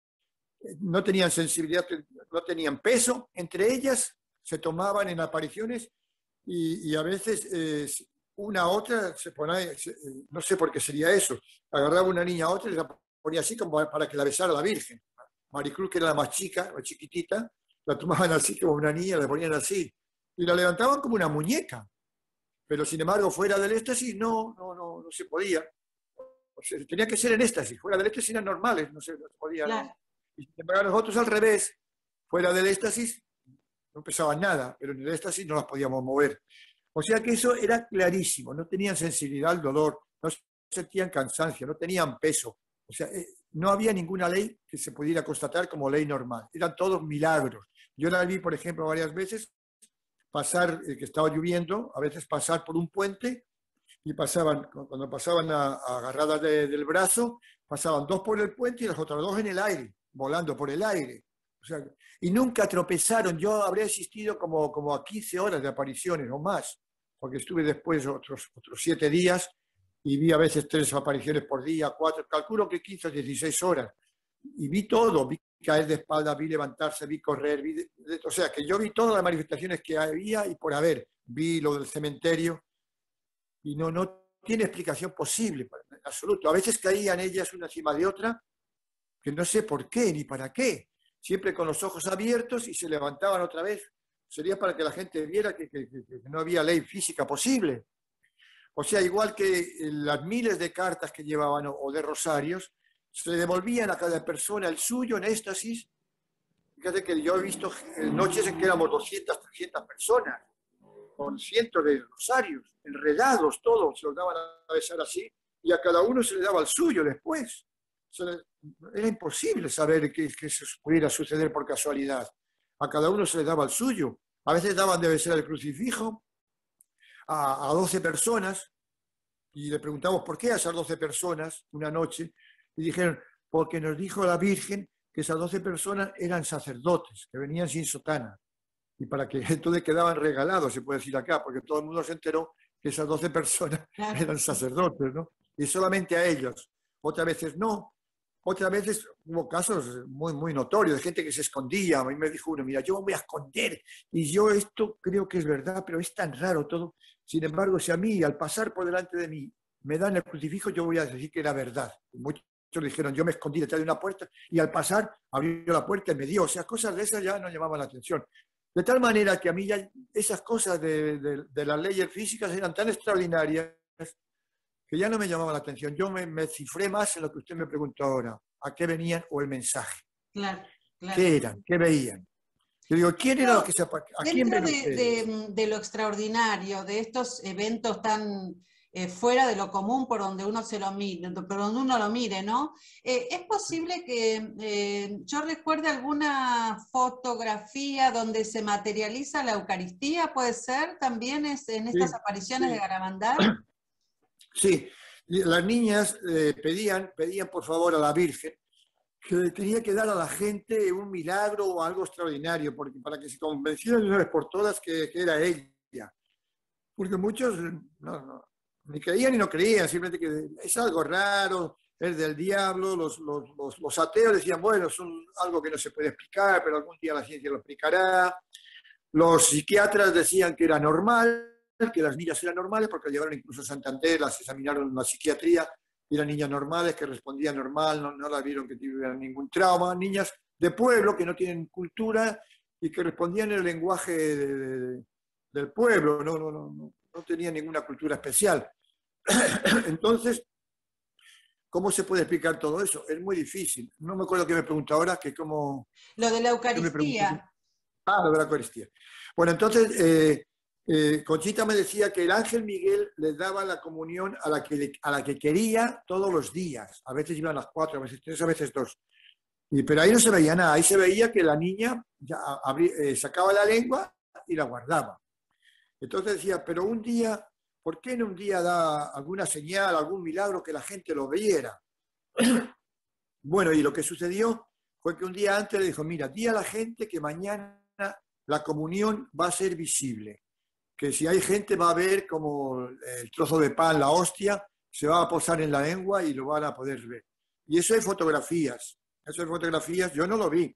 no tenían sensibilidad, no tenían peso, entre ellas se tomaban en apariciones y, y a veces eh, una a otra se ponía, se, no sé por qué sería eso, agarraba una niña a otra y la ponía así como para que la besara la Virgen. Maricruz, que era la más chica, la chiquitita, la tomaban así como una niña, la ponían así y la levantaban como una muñeca. Pero sin embargo, fuera del éxtasis, no, no, no, no se podía. O sea, tenía que ser en éxtasis. Fuera del éxtasis eran normales, no se, no se podía. Claro. ¿No? Y sin embargo, nosotros al revés, fuera del éxtasis, no pesaban nada, pero en el éxtasis no las podíamos mover. O sea que eso era clarísimo. No tenían sensibilidad al dolor, no sentían cansancio, no tenían peso. O sea, no había ninguna ley que se pudiera constatar como ley normal. Eran todos milagros. Yo la vi, por ejemplo, varias veces pasar, eh, que estaba lloviendo, a veces pasar por un puente y pasaban, cuando pasaban a, a agarradas de, del brazo, pasaban dos por el puente y las otras dos en el aire, volando por el aire. O sea, y nunca tropezaron. Yo habría asistido como, como a quince horas de apariciones o más, porque estuve después otros, otros siete días y vi a veces tres apariciones por día, cuatro, calculo que quince o dieciséis horas. Y vi todo, vi caer de espalda, vi levantarse, vi correr, vi de, de, o sea, que yo vi todas las manifestaciones que había y por haber, vi lo del cementerio y no, no tiene explicación posible, en absoluto. A veces caían ellas una encima de otra, que no sé por qué ni para qué, siempre con los ojos abiertos y se levantaban otra vez. Sería para que la gente viera que, que, que, que no había ley física posible. O sea, igual que las miles de cartas que llevaban o, o de rosarios, se devolvían a cada persona el suyo en éxtasis. Fíjate que yo he visto noches en que éramos doscientas, trescientas personas, con cientos de rosarios, enredados todos, se los daban a besar así, y a cada uno se le daba el suyo después. Era imposible saber que, que eso pudiera suceder por casualidad. A cada uno se le daba el suyo. A veces daban de besar el crucifijo a, a doce personas, y le preguntamos por qué a esas doce personas una noche, y dijeron, porque nos dijo la Virgen que esas doce personas eran sacerdotes, que venían sin sotana. Y para que entonces quedaban regalados, se puede decir acá, porque todo el mundo se enteró que esas doce personas eran sacerdotes, ¿no? Y solamente a ellos. Otras veces no. Otras veces hubo casos muy, muy notorios de gente que se escondía. A mí me dijo uno, mira, yo me voy a esconder. Y yo esto creo que es verdad, pero es tan raro todo. Sin embargo, si a mí, al pasar por delante de mí, me dan el crucifijo, yo voy a decir que era verdad. Muchos dijeron, yo me escondí detrás de una puerta y al pasar abrió la puerta y me dio. O sea, cosas de esas ya no llamaban la atención. De tal manera que a mí ya esas cosas de, de, de las leyes físicas eran tan extraordinarias que ya no me llamaban la atención. Yo me, me cifré más en lo que usted me preguntó ahora. ¿A qué venían o el mensaje? Claro, claro. ¿Qué eran? ¿Qué veían? Yo digo, ¿quién era lo que se... ¿A quién Dentro ven de, de, de lo extraordinario, de estos eventos tan... Eh, fuera de lo común por donde uno se lo mire, por donde uno lo mire, ¿no? Eh, ¿Es posible que eh, yo recuerde alguna fotografía donde se materializa la Eucaristía? ¿Puede ser también es en estas sí, apariciones sí. de Garabandal? Sí, las niñas eh, pedían, pedían por favor a la Virgen que tenía que dar a la gente un milagro o algo extraordinario, porque para que se convencieran de una vez por todas que, que era ella. Porque muchos no, no, ni creían ni no creían, simplemente que es algo raro, es del diablo. Los, los, los, los ateos decían, bueno, es un, algo que no se puede explicar, pero algún día la ciencia lo explicará. Los psiquiatras decían que era normal, que las niñas eran normales, porque llevaron incluso a Santander, las examinaron en la psiquiatría, eran niñas normales, que respondían normal, no, no las vieron que tuvieran ningún trauma, niñas de pueblo que no tienen cultura y que respondían en el lenguaje de, de, del pueblo, no, no, no, no, no tenían ninguna cultura especial. Entonces, ¿cómo se puede explicar todo eso? Es muy difícil. No me acuerdo qué me preguntó ahora, que cómo... Lo de la Eucaristía. Ah, lo de la Eucaristía. Bueno, entonces, eh, eh, Conchita me decía que el ángel Miguel les daba la comunión a la, que, a la que quería todos los días. A veces iban las cuatro, a veces tres, a veces dos. Y, pero ahí no se veía nada. Ahí se veía que la niña ya abrí, eh, sacaba la lengua y la guardaba. Entonces decía, pero un día, ¿por qué no un día da alguna señal, algún milagro que la gente lo viera? Bueno, y lo que sucedió fue que un día antes le dijo, mira, di a la gente que mañana la comunión va a ser visible, que si hay gente va a ver como el trozo de pan, la hostia, se va a posar en la lengua y lo van a poder ver. Y eso hay fotografías, eso hay fotografías, yo no lo vi,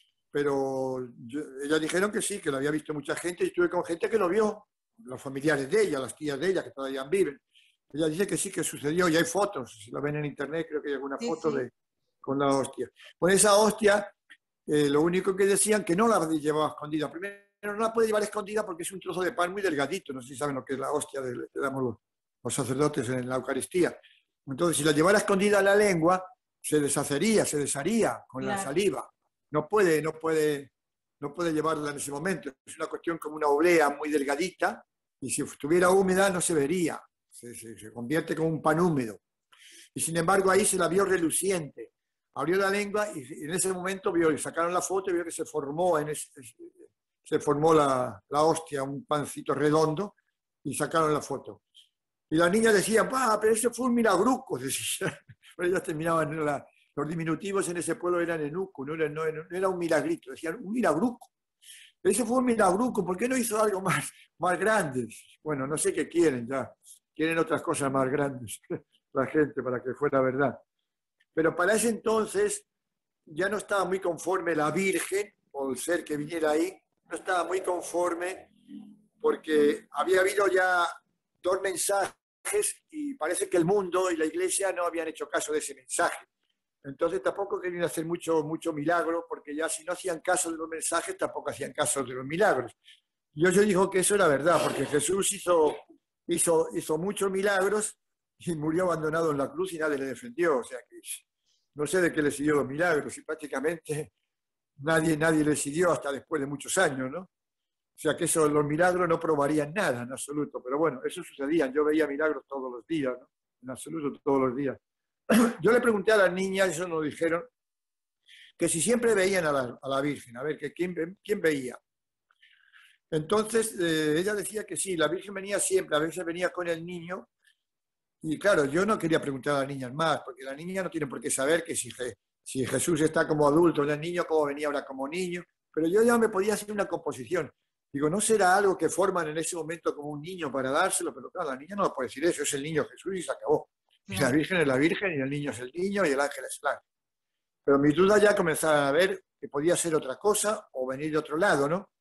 pero yo, ellas dijeron que sí, que lo había visto mucha gente y estuve con gente que lo vio, los familiares de ella, las tías de ella que todavía viven. Ella dice que sí, que sucedió y hay fotos, si lo ven en internet creo que hay alguna sí, foto sí. de con la hostia. Pues esa hostia, eh, lo único que decían que no la llevaba escondida. Primero, no la puede llevar escondida porque es un trozo de pan muy delgadito. No sé si saben lo que es la hostia que damos los, los sacerdotes en la Eucaristía. Entonces, si la llevara escondida en la lengua, se deshacería, se desharía con claro. la saliva. No puede, no puede, no puede llevarla en ese momento. Es una cuestión como una oblea muy delgadita y si estuviera húmeda no se vería. Se, se, se convierte como un pan húmedo. Y sin embargo, ahí se la vio reluciente. Abrió la lengua y en ese momento vio, sacaron la foto y vio que se formó, en ese, se formó la, la hostia, un pancito redondo, y sacaron la foto. Y la niña decía, pa, pero ese fue un milagruco, decía. Pero ellos terminaban, la, los diminutivos en ese pueblo eran enuco, no era, no, no era un milagrito, decían un milagruco. Ese fue un milagruco, ¿por qué no hizo algo más, más grande? Bueno, no sé qué quieren ya, quieren otras cosas más grandes, la gente, para que fuera verdad. Pero para ese entonces ya no estaba muy conforme la Virgen, o el ser que viniera ahí, no estaba muy conforme porque había habido ya dos mensajes y parece que el mundo y la Iglesia no habían hecho caso de ese mensaje. Entonces tampoco querían hacer mucho, mucho milagro, porque ya si no hacían caso de los mensajes, tampoco hacían caso de los milagros. Yo, yo digo que eso era verdad, porque Jesús hizo, hizo, hizo muchos milagros y murió abandonado en la cruz y nadie le defendió. O sea que no sé de qué le siguió los milagros y prácticamente nadie, nadie le siguió hasta después de muchos años, ¿no? O sea que eso, los milagros no probarían nada en absoluto, pero bueno, eso sucedía. Yo veía milagros todos los días, ¿no? En absoluto todos los días. Yo le pregunté a las niñas, eso nos dijeron, que si siempre veían a la, a la Virgen, a ver, que quién, quién veía. Entonces, eh, ella decía que sí, la Virgen venía siempre, a veces venía con el niño. Y claro, yo no quería preguntar a las niñas más, porque la niña no tiene por qué saber que si, si Jesús está como adulto, el niño cómo venía ahora como niño, pero yo ya me podía hacer una composición. Digo, ¿no será algo que forman en ese momento como un niño para dárselo? Pero claro, la niña no puede decir eso, es el niño Jesús y se acabó. Y la Virgen es la Virgen y el niño es el niño y el ángel es el ángel. Pero mis dudas ya comenzaron a ver que podía ser otra cosa o venir de otro lado, ¿no?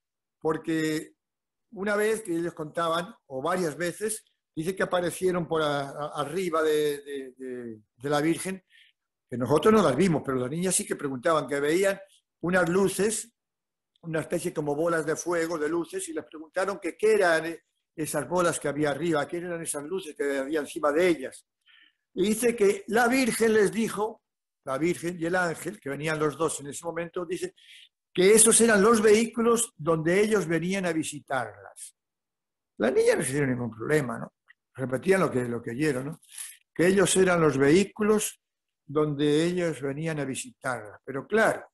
Porque una vez que ellos contaban, o varias veces, dice que aparecieron por a, a, arriba de, de, de, de la Virgen, que nosotros no las vimos, pero las niñas sí que preguntaban, que veían unas luces, una especie como bolas de fuego, de luces, y les preguntaron que qué eran esas bolas que había arriba, qué eran esas luces que había encima de ellas. Y dice que la Virgen les dijo, la Virgen y el ángel, que venían los dos en ese momento, dice que esos eran los vehículos donde ellos venían a visitarlas. Las niñas no hicieron ningún problema, ¿no? Repetían lo que, lo que oyeron, ¿no? Que ellos eran los vehículos donde ellos venían a visitarla. Pero claro,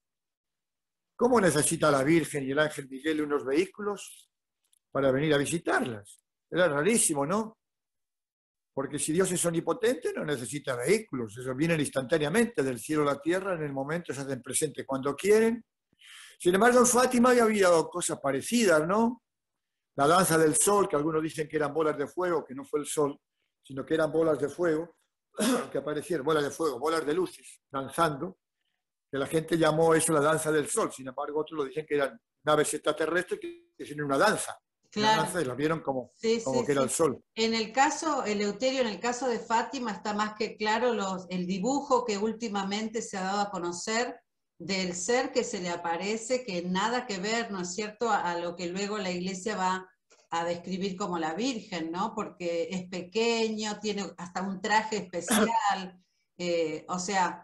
¿cómo necesita la Virgen y el ángel Miguel unos vehículos para venir a visitarlas? Era rarísimo, ¿no? Porque si Dios es omnipotente no necesita vehículos, esos vienen instantáneamente del cielo a la tierra, en el momento se hacen presente cuando quieren. Sin embargo, en Fátima había habido cosas parecidas, ¿no? La danza del sol, que algunos dicen que eran bolas de fuego, que no fue el sol, sino que eran bolas de fuego, que aparecieron, bolas de fuego, bolas de luces, danzando, que la gente llamó eso la danza del sol. Sin embargo, otros lo dicen que eran naves extraterrestres que hicieron una danza. Claro. Una danza y la vieron como, sí, como sí, que era sí. el sol. En el caso, Eleuterio, en el caso de Fátima está más que claro los, el dibujo que últimamente se ha dado a conocer del ser que se le aparece, que nada que ver, ¿no es cierto?, a, a lo que luego la Iglesia va a describir como la Virgen, ¿no? Porque es pequeño, tiene hasta un traje especial, eh, o sea,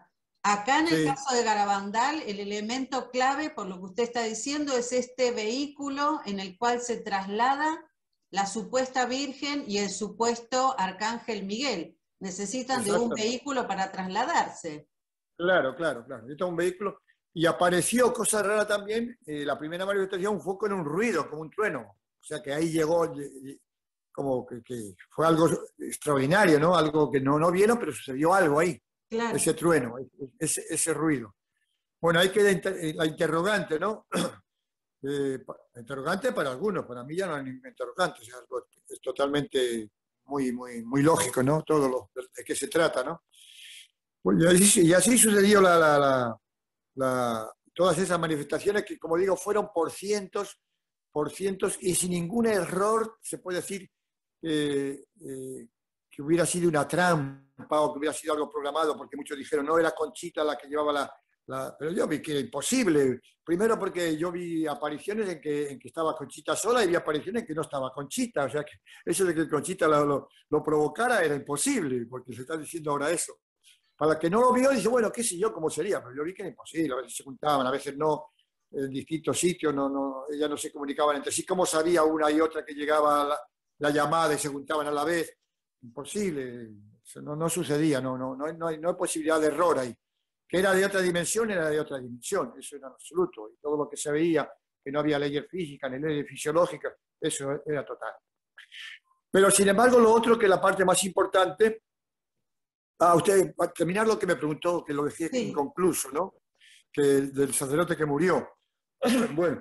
Acá en el Sí. caso de Garabandal, el elemento clave, por lo que usted está diciendo, es este vehículo en el cual se traslada la supuesta Virgen y el supuesto Arcángel Miguel. Necesitan de un Exactamente. vehículo para trasladarse. Claro, claro, claro. Necesita un vehículo. Y apareció, cosa rara también, eh, la primera manifestación fue con un ruido, como un trueno. O sea que ahí llegó, eh, como que, que fue algo extraordinario, ¿no? Algo que no, no vieron, pero sucedió algo ahí. Claro. Ese trueno, ese, ese ruido. Bueno, ahí queda inter, la interrogante, ¿no? Eh, interrogante para algunos, para mí ya no hay ningún interrogante, o sea, es totalmente muy, muy, muy lógico, ¿no? Todo lo de qué se trata, ¿no? Pues y, así, y así sucedió la, la, la, la, todas esas manifestaciones que, como digo, fueron por cientos, por cientos, y sin ningún error, se puede decir, eh, eh, que hubiera sido una trampa o que hubiera sido algo programado, porque muchos dijeron, no, era Conchita la que llevaba la... la... Pero yo vi que era imposible. Primero porque yo vi apariciones en que, en que estaba Conchita sola y vi apariciones en que no estaba Conchita. O sea, que eso de que Conchita lo, lo, lo provocara era imposible, porque se está diciendo ahora eso. Para el que no lo vio, dice, bueno, qué sé yo, cómo sería, pero yo vi que era imposible. A veces se juntaban, a veces no, en distintos sitios, no, no, ellas no se comunicaban entre sí. ¿Cómo sabía una y otra que llegaba la, la llamada y se juntaban a la vez? Imposible, eso no, no sucedía, no, no, no, no, hay, no hay posibilidad de error ahí. Que era de otra dimensión, era de otra dimensión, eso era absoluto. Y todo lo que se veía, que no había leyes físicas ni leyes fisiológicas, eso era total. Pero sin embargo, lo otro, que es la parte más importante, a usted, para terminar lo que me preguntó, que lo dejé sí. inconcluso, ¿no? Que del sacerdote que murió. Bueno,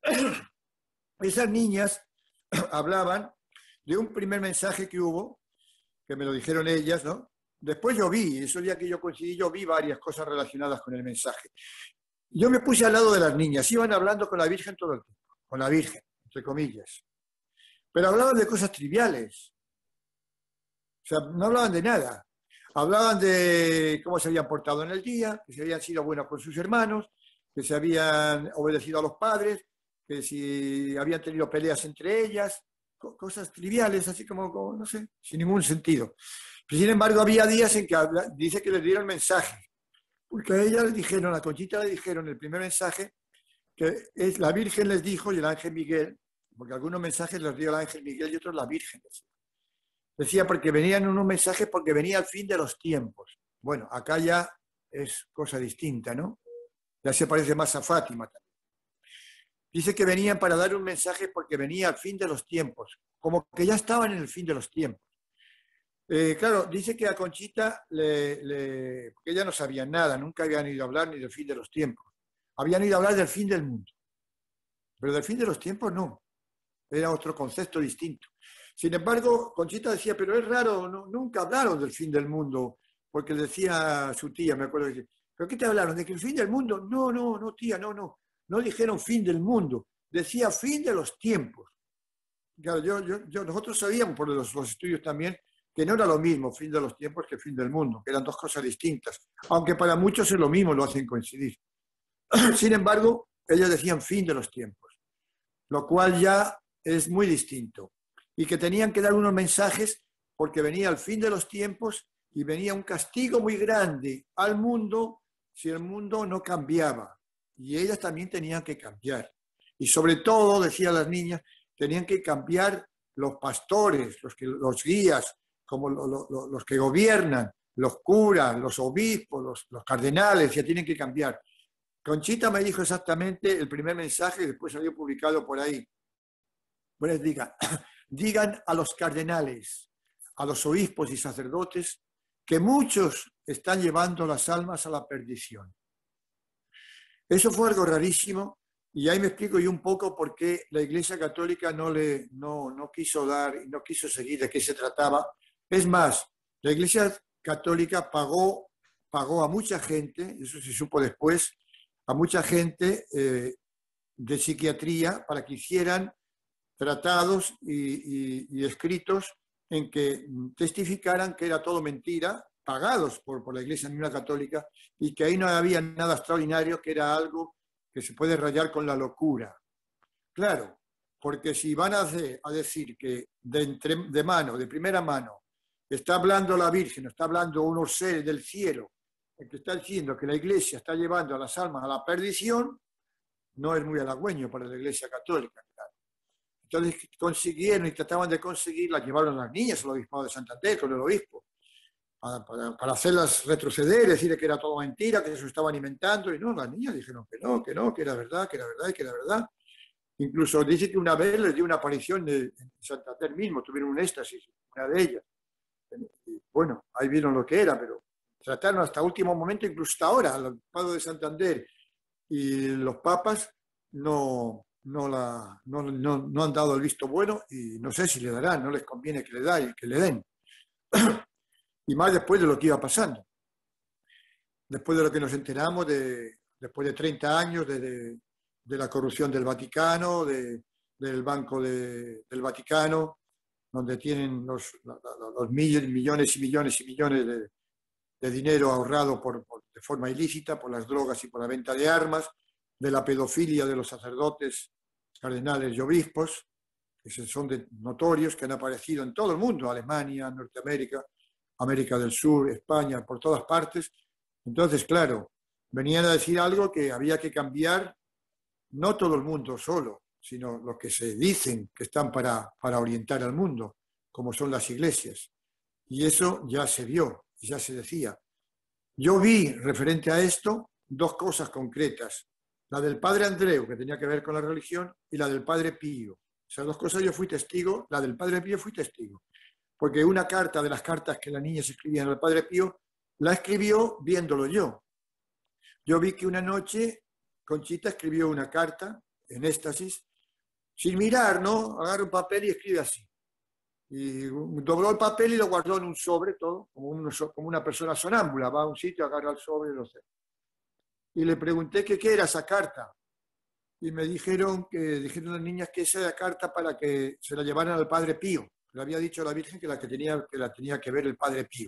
esas niñas hablaban de un primer mensaje que hubo, que me lo dijeron ellas, ¿no? Después yo vi, esos días que yo coincidí, yo vi varias cosas relacionadas con el mensaje. Yo me puse al lado de las niñas, iban hablando con la Virgen todo el tiempo, con la Virgen, entre comillas. Pero hablaban de cosas triviales. O sea, no hablaban de nada. Hablaban de cómo se habían portado en el día, que se habían sido buenos con sus hermanos, que se habían obedecido a los padres, que si habían tenido peleas entre ellas, cosas triviales, así como, como no sé, sin ningún sentido. Pero, sin embargo, había días en que habla, dice que les dieron mensaje, porque a ella le dijeron, a Conchita le dijeron el primer mensaje, que es, la Virgen les dijo, y el ángel Miguel, porque algunos mensajes los dio el ángel Miguel y otros la Virgen. Decía, porque venían unos mensajes porque venía el fin de los tiempos. Bueno, acá ya es cosa distinta, ¿no? Ya se parece más a Fátima también. Dice que venían para dar un mensaje porque venía el fin de los tiempos, como que ya estaban en el fin de los tiempos. Eh, claro, dice que a Conchita, le, le, porque ella no sabía nada, nunca habían ido a hablar ni del fin de los tiempos. Habían ido a hablar del fin del mundo. Pero del fin de los tiempos no. Era otro concepto distinto. Sin embargo, Conchita decía, pero es raro, no, nunca hablaron del fin del mundo, porque decía su tía, me acuerdo, que, ¿pero qué te hablaron? ¿De que el fin del mundo? No, no, no, tía, no, no. No dijeron fin del mundo, decía fin de los tiempos. Claro, yo, yo, yo, nosotros sabíamos por los, los estudios también que no era lo mismo fin de los tiempos que fin del mundo, que eran dos cosas distintas, aunque para muchos es lo mismo, lo hacen coincidir. Sin embargo, ellos decían fin de los tiempos, lo cual ya es muy distinto. Y que tenían que dar unos mensajes porque venía el fin de los tiempos y venía un castigo muy grande al mundo si el mundo no cambiaba. Y ellas también tenían que cambiar. Y sobre todo, decían las niñas, tenían que cambiar los pastores, los, que, los guías, como lo, lo, los que gobiernan, los curas, los obispos, los, los cardenales, ya tienen que cambiar. Conchita me dijo exactamente el primer mensaje y después salió publicado por ahí. Pues digan, digan a los cardenales, a los obispos y sacerdotes, que muchos están llevando las almas a la perdición. Eso fue algo rarísimo y ahí me explico yo un poco por qué la Iglesia Católica no, le, no, no quiso dar, no quiso seguir de qué se trataba. Es más, la Iglesia Católica pagó, pagó a mucha gente, eso se supo después, a mucha gente eh, de psiquiatría para que hicieran tratados y, y, y escritos en que testificaran que era todo mentira, pagados por, por la Iglesia misma Católica, y que ahí no había nada extraordinario, que era algo que se puede rayar con la locura. Claro, porque si van a, hacer, a decir que de, entre, de mano, de primera mano, está hablando la Virgen, está hablando unos seres del cielo, el que está diciendo que la Iglesia está llevando a las almas a la perdición, no es muy halagüeño para la Iglesia Católica. Claro. Entonces consiguieron y trataban de conseguir, las llevaron las niñas al Obispado de Santander con el obispo, para, para, para hacerlas retroceder, decirle que era todo mentira, que se estaban inventando, y no, las niñas dijeron que no, que no, que era verdad, que era verdad y que era verdad. Incluso dice que una vez les dio una aparición de, en Santander mismo, tuvieron un éxtasis, una de ellas. Y bueno, ahí vieron lo que era, pero trataron hasta último momento, incluso hasta ahora, el Obispado de Santander y los papas no, no, la, no, no, no han dado el visto bueno y no sé si le darán, no les conviene que le, da, que le den. Y más después de lo que iba pasando. Después de lo que nos enteramos, de, después de treinta años de, de, de la corrupción del Vaticano, de, del Banco de, del Vaticano, donde tienen los, los millones, millones y millones y millones de, de dinero ahorrado por, por, de forma ilícita por las drogas y por la venta de armas, de la pedofilia de los sacerdotes, cardenales y obispos, que son de, notorios, que han aparecido en todo el mundo, Alemania, Norteamérica, América del Sur, España, por todas partes. Entonces, claro, venían a decir algo que había que cambiar, no todo el mundo solo, sino los que se dicen que están para, para orientar al mundo, como son las iglesias. Y eso ya se vio, ya se decía. Yo vi, referente a esto, dos cosas concretas. La del padre Andreu, que tenía que ver con la religión, y la del padre Pío. Esas dos cosas yo fui testigo, la del padre Pío fui testigo. Porque una carta de las cartas que la niña se escribían al padre Pío, la escribió viéndolo yo. Yo vi que una noche Conchita escribió una carta, en éxtasis, sin mirar, ¿no? Agarra un papel y escribe así. Y dobló el papel y lo guardó en un sobre, todo, como, un, como una persona sonámbula. Va a un sitio, agarra el sobre y lo sé. Y le pregunté que qué era esa carta. Y me dijeron que dijeron las niñas que esa era la carta para que se la llevaran al padre Pío. Le había dicho a la Virgen que la, que, tenía, que la tenía que ver el padre Pío.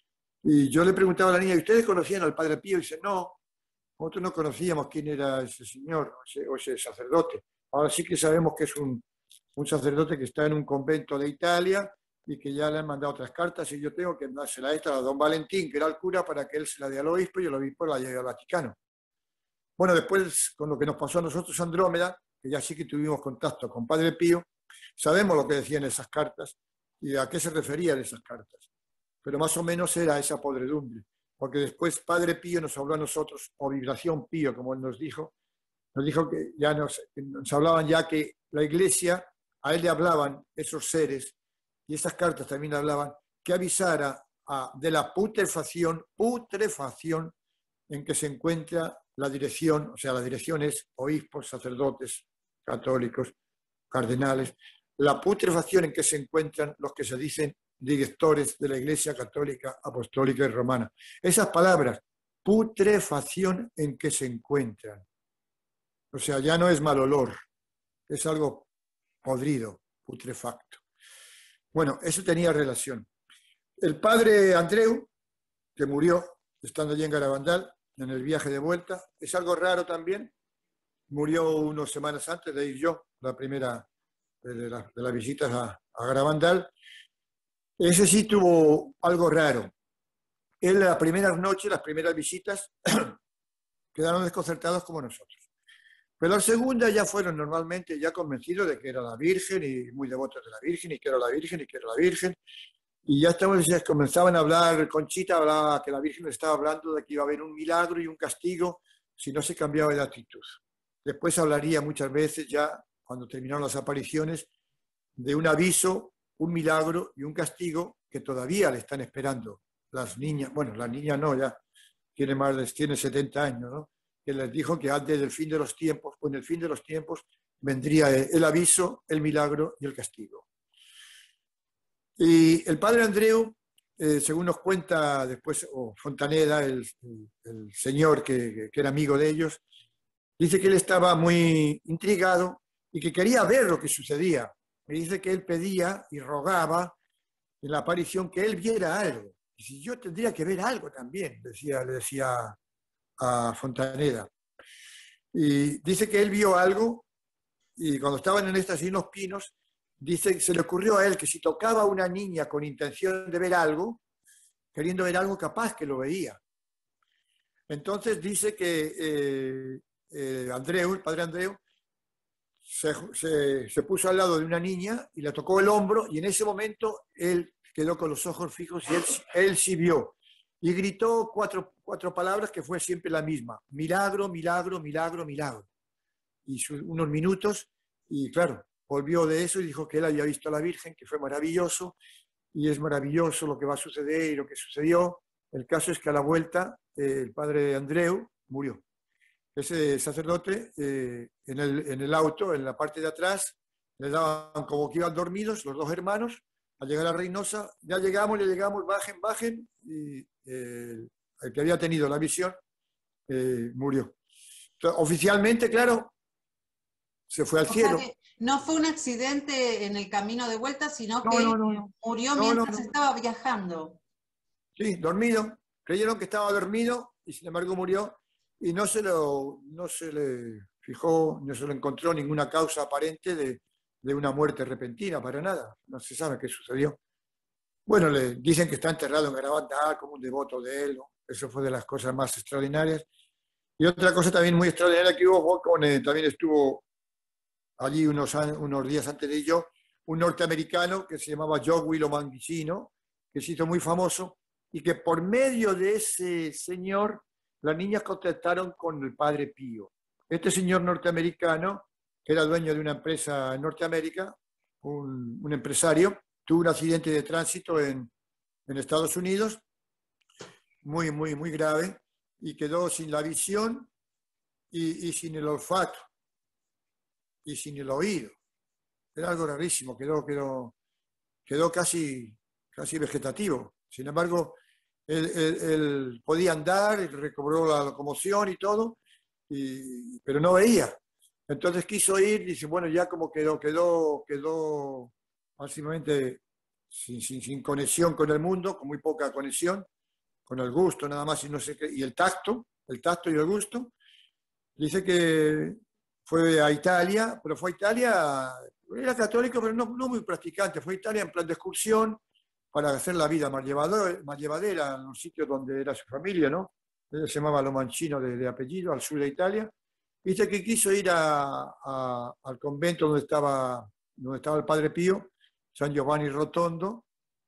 Y yo le preguntaba a la niña, ¿y ustedes conocían al padre Pío? Y dice, no, nosotros no conocíamos quién era ese señor o ese, o ese sacerdote. Ahora sí que sabemos que es un, un sacerdote que está en un convento de Italia y que ya le han mandado otras cartas y yo tengo que dársela esta a don Valentín, que era el cura, para que él se la dé al obispo y el obispo la lleve al Vaticano. Bueno, después, con lo que nos pasó a nosotros Andrómeda, que ya sí que tuvimos contacto con padre Pío, sabemos lo que decían esas cartas y a qué se referían esas cartas. Pero más o menos era esa podredumbre. Porque después padre Pío nos habló a nosotros, o vibración Pío, como él nos dijo, nos dijo que ya nos, nos hablaban ya que la Iglesia, a él le hablaban esos seres, y esas cartas también hablaban, que avisara a, de la putrefacción, putrefacción en que se encuentra la dirección, o sea, la dirección es obispos, sacerdotes, católicos, cardenales, la putrefacción en que se encuentran los que se dicen directores de la Iglesia Católica, Apostólica y Romana. Esas palabras, putrefacción en que se encuentran. O sea, ya no es mal olor, es algo podrido, putrefacto. Bueno, eso tenía relación. El padre Andreu, que murió estando allí en Garabandal, en el viaje de vuelta, es algo raro también. Murió unas semanas antes de ir yo, la primera de, la, de las visitas a, a Garabandal. Ese sí tuvo algo raro. Él, las primeras noches, las primeras visitas, quedaron desconcertados como nosotros. Pero la segunda ya fueron normalmente ya convencidos de que era la Virgen y muy devotos de la Virgen y que era la Virgen y que era la Virgen. Y ya, estaban, ya comenzaban a hablar, Conchita hablaba que la Virgen estaba hablando de que iba a haber un milagro y un castigo si no se cambiaba de actitud. Después hablaría muchas veces ya, cuando terminaron las apariciones, de un aviso, un milagro y un castigo que todavía le están esperando las niñas. Bueno, las niñas no, ya tiene más de tiene setenta años, ¿no? Que les dijo que antes del fin de los tiempos, o en el fin de los tiempos, vendría el aviso, el milagro y el castigo. Y el padre Andreu, eh, según nos cuenta después, o Fontaneda, el, el, el señor que, que era amigo de ellos, dice que él estaba muy intrigado y que quería ver lo que sucedía. Me dice que él pedía y rogaba en la aparición que él viera algo. Y si yo tendría que ver algo también, decía, le decía a Fontaneda. Y dice que él vio algo y cuando estaban en estas y los pinos, dice que se le ocurrió a él que si tocaba a una niña con intención de ver algo, queriendo ver algo, capaz que lo veía. Entonces dice que eh, eh, Andreu, el padre Andreu, se, se, se puso al lado de una niña y le tocó el hombro, y en ese momento él quedó con los ojos fijos y él, él sí vio. Y gritó cuatro, cuatro palabras que fue siempre la misma: milagro, milagro, milagro, milagro. Y su, unos minutos, y claro, volvió de eso y dijo que él había visto a la Virgen, que fue maravilloso, y es maravilloso lo que va a suceder y lo que sucedió. El caso es que a la vuelta eh, el padre Andreu murió. Ese sacerdote eh, en, el, en el auto, en la parte de atrás, le daban como que iban dormidos los dos hermanos. Al llegar a Reynosa, ya llegamos, ya llegamos, bajen, bajen, y eh, el que había tenido la visión eh, murió. Entonces, oficialmente, claro, se fue al O cielo. sea que no fue un accidente en el camino de vuelta, sino No, que no, no, no. murió No, mientras no, no. estaba viajando. Sí, dormido. Creyeron que estaba dormido y sin embargo murió, y no se, lo, no se le fijó, no se le encontró ninguna causa aparente de, de una muerte repentina, para nada. No se sabe qué sucedió. Bueno, le dicen que está enterrado en Garabandal como un devoto de él, ¿no? Eso fue de las cosas más extraordinarias. Y otra cosa también muy extraordinaria que hubo fue con, eh, también estuvo allí unos, unos días antes de ello, un norteamericano que se llamaba Joe Willow Manguicino, que se hizo muy famoso, y que por medio de ese señor las niñas contactaron con el Padre Pío. Este señor norteamericano, que era dueño de una empresa en Norteamérica, un, un empresario, tuvo un accidente de tránsito en, en Estados Unidos, muy, muy, muy grave, y quedó sin la visión y, y sin el olfato y sin el oído. Era algo rarísimo, quedó, quedó, quedó casi, casi vegetativo. Sin embargo, él, él, él podía andar, recobró la locomoción y todo, y, pero no veía. Entonces quiso ir, dice, bueno, ya como quedó, quedó, quedó básicamente sin, sin, sin conexión con el mundo, con muy poca conexión, con el gusto nada más y no sé qué, y el tacto, el tacto y el gusto. Dice que fue a Italia, pero fue a Italia, era católico, pero no, no muy practicante, fue a Italia en plan de excursión para hacer la vida más llevadera, más llevadera en los sitios donde era su familia, ¿no? Él se llamaba Lomancino de, de apellido, al sur de Italia. Dice que quiso ir a, a, al convento donde estaba, donde estaba el Padre Pío, San Giovanni Rotondo,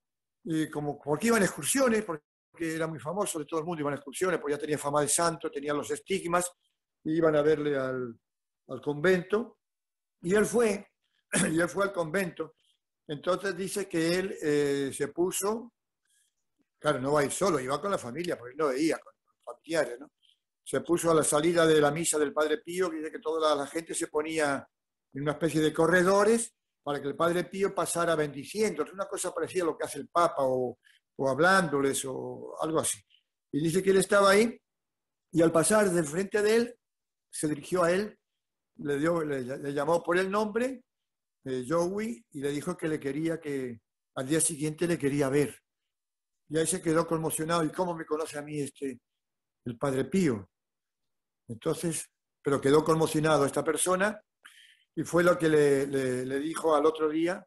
y como, porque iban excursiones, porque era muy famoso de todo el mundo, iban excursiones, porque ya tenía fama de santo, tenía los estigmas, y iban a verle al, al convento, y él fue, y él fue al convento. Entonces dice que él eh, se puso, claro, no va a ir solo, iba con la familia, porque él no veía, con, con familiares, ¿no? Se puso a la salida de la misa del Padre Pío, que dice que toda la, la gente se ponía en una especie de corredores para que el Padre Pío pasara bendiciendo. Es una cosa parecida a lo que hace el Papa, o, o hablándoles, o algo así. Y dice que él estaba ahí, y al pasar del frente de él, se dirigió a él, le, dio, le, le llamó por el nombre, eh, Joey, y le dijo que le quería, que al día siguiente le quería ver. Y ahí se quedó conmocionado. ¿Y cómo me conoce a mí este, el Padre Pío? Entonces, pero quedó conmocionado esta persona, y fue lo que le, le, le dijo al otro día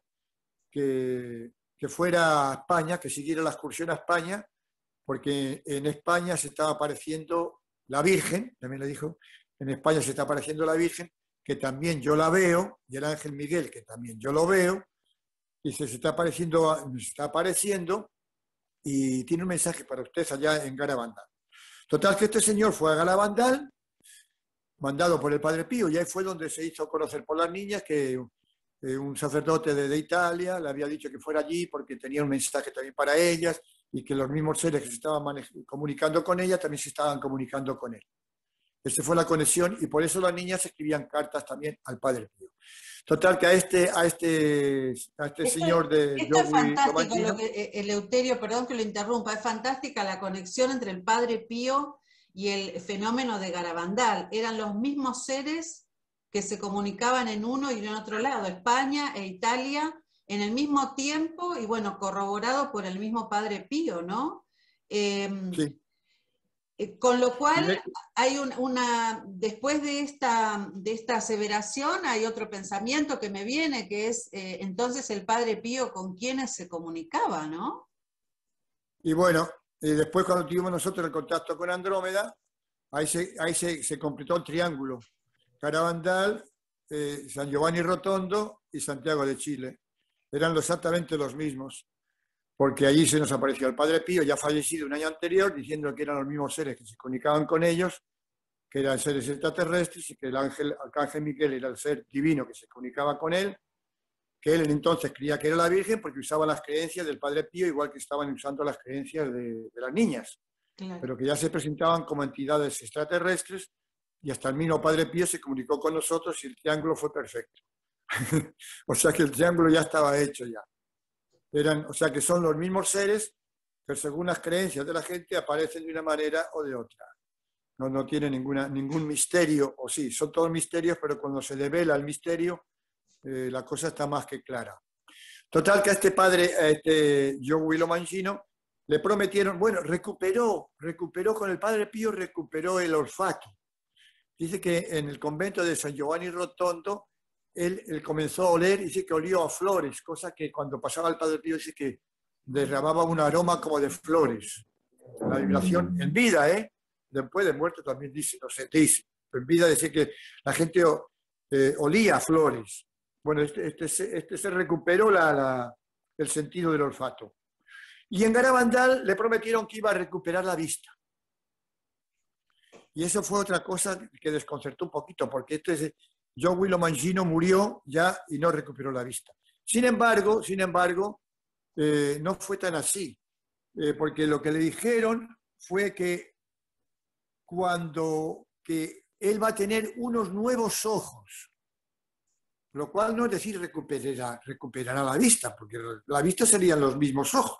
que, que fuera a España, que siguiera la excursión a España, porque en España se estaba apareciendo la Virgen, también le dijo, en España se está apareciendo la Virgen, que también yo la veo, y el ángel Miguel, que también yo lo veo, y se está apareciendo, se está apareciendo, y tiene un mensaje para ustedes allá en Garabandal. Total, que este señor fue a Garabandal, mandado por el Padre Pío, y ahí fue donde se hizo conocer por las niñas que eh, un sacerdote de, de Italia le había dicho que fuera allí porque tenía un mensaje también para ellas, y que los mismos seres que se estaban comunicando con ella también se estaban comunicando con él. Esa fue la conexión, y por eso las niñas escribían cartas también al Padre Pío. Total, que a este, a este, a este Esto, señor de esto es fantástico, Lomancino, lo que, Eleuterio, perdón que lo interrumpa, es fantástica la conexión entre el Padre Pío y el fenómeno de Garabandal. Eran los mismos seres que se comunicaban en uno y en otro lado, España e Italia, en el mismo tiempo, y bueno, corroborado por el mismo Padre Pío, ¿no? Eh, sí. Con lo cual, hay un, una, después de esta, de esta aseveración, hay otro pensamiento que me viene, que es eh, entonces el Padre Pío con quienes se comunicaba, ¿no? Y bueno, y después cuando tuvimos nosotros el contacto con Andrómeda, Ahí se, ahí se, se completó el triángulo. Garabandal, eh, San Giovanni Rotondo y Santiago de Chile. Eran exactamente los mismos, porque allí se nos apareció el Padre Pío, ya fallecido un año anterior, diciendo que eran los mismos seres que se comunicaban con ellos, que eran seres extraterrestres y que el ángel, Arcángel Miguel era el ser divino que se comunicaba con él, que él entonces creía que era la Virgen porque usaba las creencias del Padre Pío, igual que estaban usando las creencias de, de las niñas. Claro. Pero que ya se presentaban como entidades extraterrestres y hasta el mismo Padre Pío se comunicó con nosotros y el triángulo fue perfecto. O sea que el triángulo ya estaba hecho ya. Eran, o sea que son los mismos seres que según las creencias de la gente aparecen de una manera o de otra. No, no tiene ninguna, ningún misterio, o sí, son todos misterios, pero cuando se devela el misterio, eh, la cosa está más que clara. Total que a este padre, a este John Willow Mangino, le prometieron, bueno, recuperó, recuperó con el Padre Pío, recuperó el olfato. Dice que en el convento de San Giovanni Rotondo, él, él comenzó a oler, dice que olió a flores, cosa que cuando pasaba el Padre Pío, dice que derramaba un aroma como de flores. La vibración en vida, ¿eh? Después de muerto también dice, no sé, dice, en vida dice que la gente eh, olía a flores. Bueno, este, este, este se recuperó la, la, el sentido del olfato. Y en Garabandal le prometieron que iba a recuperar la vista. Y eso fue otra cosa que desconcertó un poquito, porque este John Willow Mangino murió ya y no recuperó la vista. Sin embargo, sin embargo, eh, no fue tan así, eh, porque lo que le dijeron fue que cuando que él va a tener unos nuevos ojos, lo cual no es decir recuperará, recuperará la vista, porque la vista serían los mismos ojos.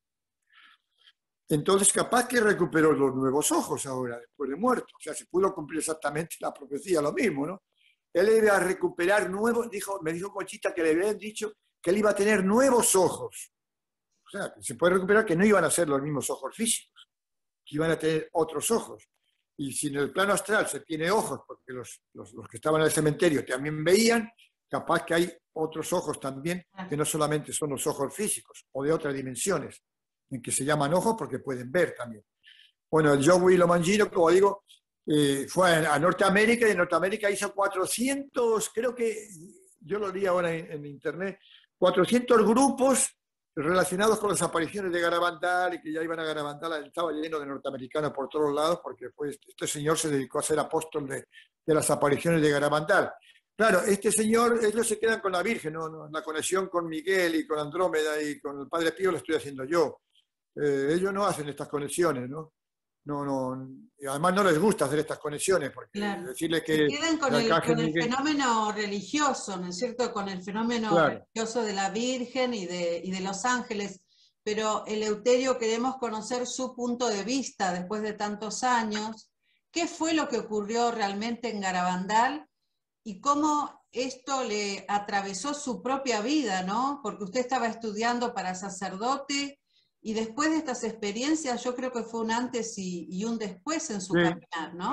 Entonces, capaz que recuperó los nuevos ojos ahora, después de muerto. O sea, se pudo cumplir exactamente la profecía, lo mismo, ¿no? Él iba a recuperar nuevos, dijo, me dijo Conchita que le habían dicho que él iba a tener nuevos ojos. O sea, que se puede recuperar que no iban a ser los mismos ojos físicos, que iban a tener otros ojos. Y si en el plano astral se tiene ojos, porque los, los, los que estaban en el cementerio también veían, capaz que hay otros ojos también, que no solamente son los ojos físicos, o de otras dimensiones, en que se llaman ojos porque pueden ver también. Bueno, el John Willow Mangino, como digo, eh, fue a, a Norteamérica, y en Norteamérica hizo cuatrocientos, creo que, yo lo leí ahora en, en internet, cuatrocientos grupos relacionados con las apariciones de Garabandal, y que ya iban a Garabandal, estaba lleno de norteamericanos por todos lados, porque pues, este señor se dedicó a ser apóstol de, de las apariciones de Garabandal. Claro, este señor, ellos se quedan con la Virgen, ¿no? No, la conexión con Miguel y con Andrómeda y con el Padre Pío la estoy haciendo yo. Eh, ellos no hacen estas conexiones, ¿no? No, no, y además no les gusta hacer estas conexiones, porque claro. decirle que... Se quedan con el, con el Miguel... fenómeno religioso, ¿no es cierto? Con el fenómeno claro. religioso de la Virgen y de, y de los ángeles, pero Eleuterio, queremos conocer su punto de vista después de tantos años. ¿Qué fue lo que ocurrió realmente en Garabandal y cómo esto le atravesó su propia vida, ¿no? Porque usted estaba estudiando para sacerdote, y después de estas experiencias, yo creo que fue un antes y, y un después en su sí. caminar, ¿no?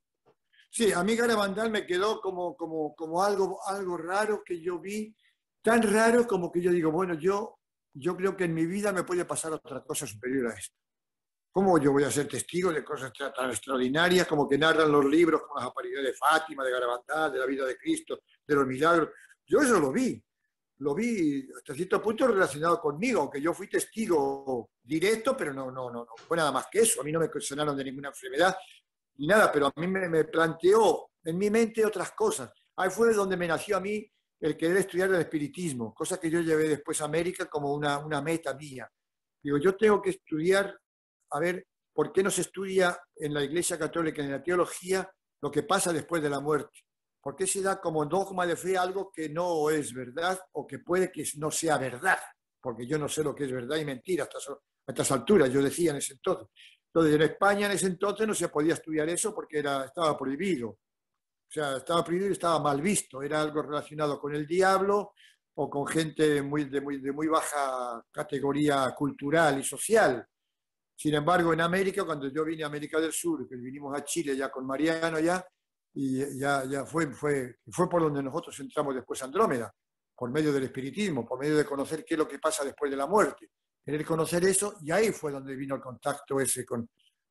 Sí, a mí Garabandal me quedó como, como, como algo, algo raro que yo vi, tan raro como que yo digo, bueno, yo, yo creo que en mi vida me puede pasar otra cosa superior a esto. ¿Cómo yo voy a ser testigo de cosas tan extraordinarias como que narran los libros como las apariciones de Fátima, de Garabandal, de la vida de Cristo, de los milagros? Yo eso lo vi. Lo vi hasta cierto punto relacionado conmigo, aunque yo fui testigo directo, pero no, no, no, no fue nada más que eso. A mí no me sanaron de ninguna enfermedad ni nada, pero a mí me, me planteó en mi mente otras cosas. Ahí fue donde me nació a mí el querer estudiar el espiritismo, cosa que yo llevé después a América como una, una meta mía. Digo, yo tengo que estudiar, a ver, ¿por qué no se estudia en la Iglesia Católica, en la teología, lo que pasa después de la muerte? ¿Por qué se da como dogma de fe algo que no es verdad o que puede que no sea verdad? Porque yo no sé lo que es verdad y mentira a estas, a estas alturas, yo decía en ese entonces. Entonces, en España en ese entonces no se podía estudiar eso porque era, estaba prohibido. O sea, estaba prohibido y estaba mal visto. Era algo relacionado con el diablo o con gente muy, de, muy, de muy baja categoría cultural y social. Sin embargo, en América, cuando yo vine a América del Sur, que vinimos a Chile ya con Mariano ya, y ya, ya fue, fue, fue por donde nosotros entramos después a Andrómeda, por medio del espiritismo, por medio de conocer qué es lo que pasa después de la muerte, querer conocer eso, y ahí fue donde vino el contacto ese con,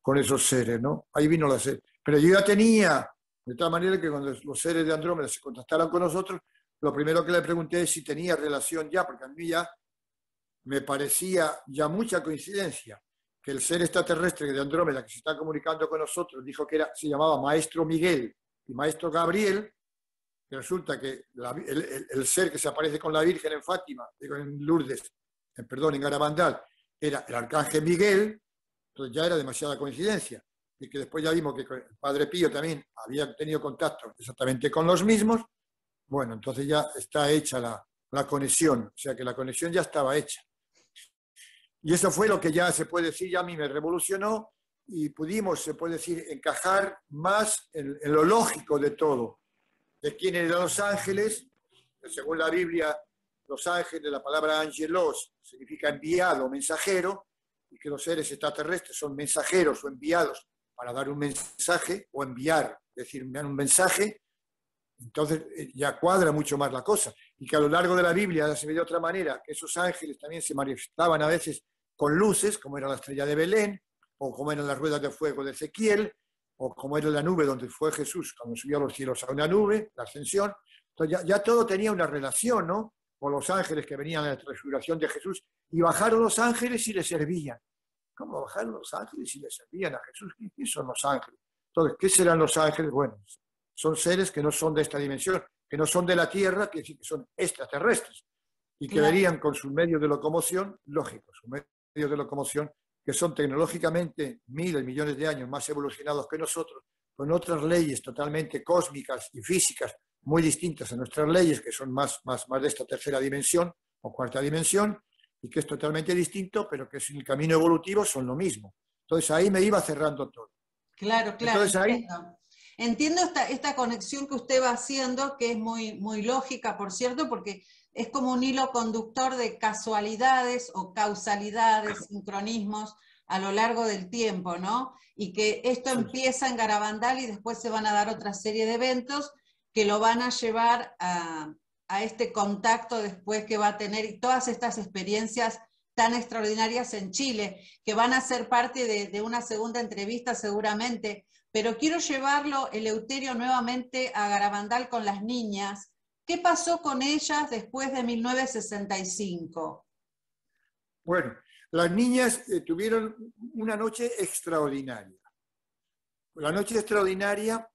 con esos seres, ¿no? Ahí vino la serie. Pero yo ya tenía, de tal manera que cuando los seres de Andrómeda se contactaron con nosotros, lo primero que le pregunté es si tenía relación ya, porque a mí ya me parecía ya mucha coincidencia que el ser extraterrestre de Andrómeda que se está comunicando con nosotros dijo que era, se llamaba Maestro Miguel y Maestro Gabriel, que resulta que la, el, el, el ser que se aparece con la Virgen en Fátima, digo en Lourdes, en, perdón, en Garabandal, era el Arcángel Miguel, entonces ya era demasiada coincidencia. Y que después ya vimos que el Padre Pío también había tenido contacto exactamente con los mismos. Bueno, entonces ya está hecha la, la conexión, o sea que la conexión ya estaba hecha. Y eso fue lo que ya se puede decir, ya a mí me revolucionó y pudimos, se puede decir, encajar más en, en lo lógico de todo. De quiénes eran los ángeles, según la Biblia, los ángeles, la palabra angelos significa enviado, mensajero, y que los seres extraterrestres son mensajeros o enviados para dar un mensaje o enviar, es decir, enviar un mensaje. Entonces ya cuadra mucho más la cosa. Y que a lo largo de la Biblia se ve de otra manera, que esos ángeles también se manifestaban a veces con luces, como era la estrella de Belén, o como eran las ruedas de fuego de Ezequiel, o como era la nube donde fue Jesús cuando subió a los cielos a una nube, la ascensión. Entonces ya, ya todo tenía una relación, ¿no? Con los ángeles que venían a la transfiguración de Jesús, y bajaron los ángeles y le servían. ¿Cómo bajaron los ángeles y le servían a Jesús? ¿Qué son los ángeles? Entonces, ¿qué serán los ángeles? Bueno, son seres que no son de esta dimensión, que no son de la Tierra, que sí que son extraterrestres, y que claro, venían con sus medios de locomoción, lógico, sus medios de locomoción, que son tecnológicamente miles, millones de años más evolucionados que nosotros, con otras leyes totalmente cósmicas y físicas muy distintas a nuestras leyes, que son más, más, más de esta tercera dimensión o cuarta dimensión, y que es totalmente distinto, pero que en el camino evolutivo son lo mismo. Entonces ahí me iba cerrando todo. Claro, claro. Entonces ahí... Entiendo, entiendo esta, esta conexión que usted va haciendo, que es muy, muy lógica, por cierto, porque es como un hilo conductor de casualidades o causalidades, sincronismos a lo largo del tiempo, ¿no? Y que esto sí. empieza en Garabandal y después se van a dar otra serie de eventos que lo van a llevar a, a este contacto después que va a tener y todas estas experiencias tan extraordinarias en Chile, que van a ser parte de, de una segunda entrevista seguramente, pero quiero llevarlo, Eleuterio, nuevamente a Garabandal con las niñas. ¿Qué pasó con ellas después de mil novecientos sesenta y cinco? Bueno, las niñas eh, tuvieron una noche extraordinaria. La noche extraordinaria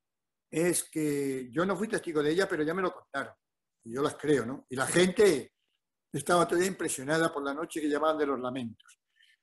es que yo no fui testigo de ella, pero ya me lo contaron. Y yo las creo, ¿no? Y la gente estaba todavía impresionada por la noche que llamaban de los lamentos.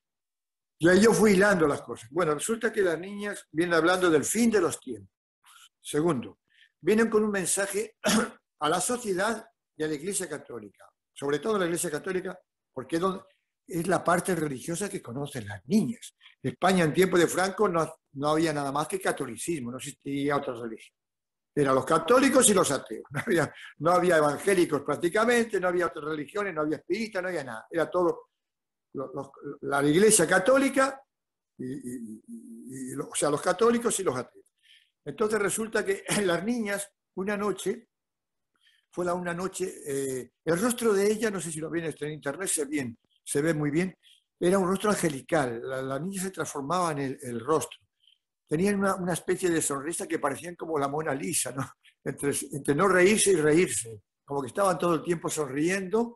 Y ahí yo fui hilando las cosas. Bueno, resulta que las niñas vienen hablando del fin de los tiempos. Segundo, vienen con un mensaje a la sociedad y a la Iglesia Católica. Sobre todo a la Iglesia Católica, porque es la parte religiosa que conocen las niñas. En España, en tiempo de Franco, no, no había nada más que catolicismo, no existía otra religión. Eran los católicos y los ateos. No había, no había evangélicos prácticamente, no había otras religiones, no había espíritas, no había nada. Era todo los, los, la Iglesia Católica, y, y, y, y, o sea, los católicos y los ateos. Entonces resulta que las niñas, una noche, fue la, una noche, eh, el rostro de ella, no sé si lo ven en internet, se, bien, se ve muy bien, era un rostro angelical. La, la niña se transformaba en el, el rostro. Tenían una, una especie de sonrisa que parecían como la Mona Lisa, ¿no? Entre, entre no reírse y reírse, como que estaban todo el tiempo sonriendo,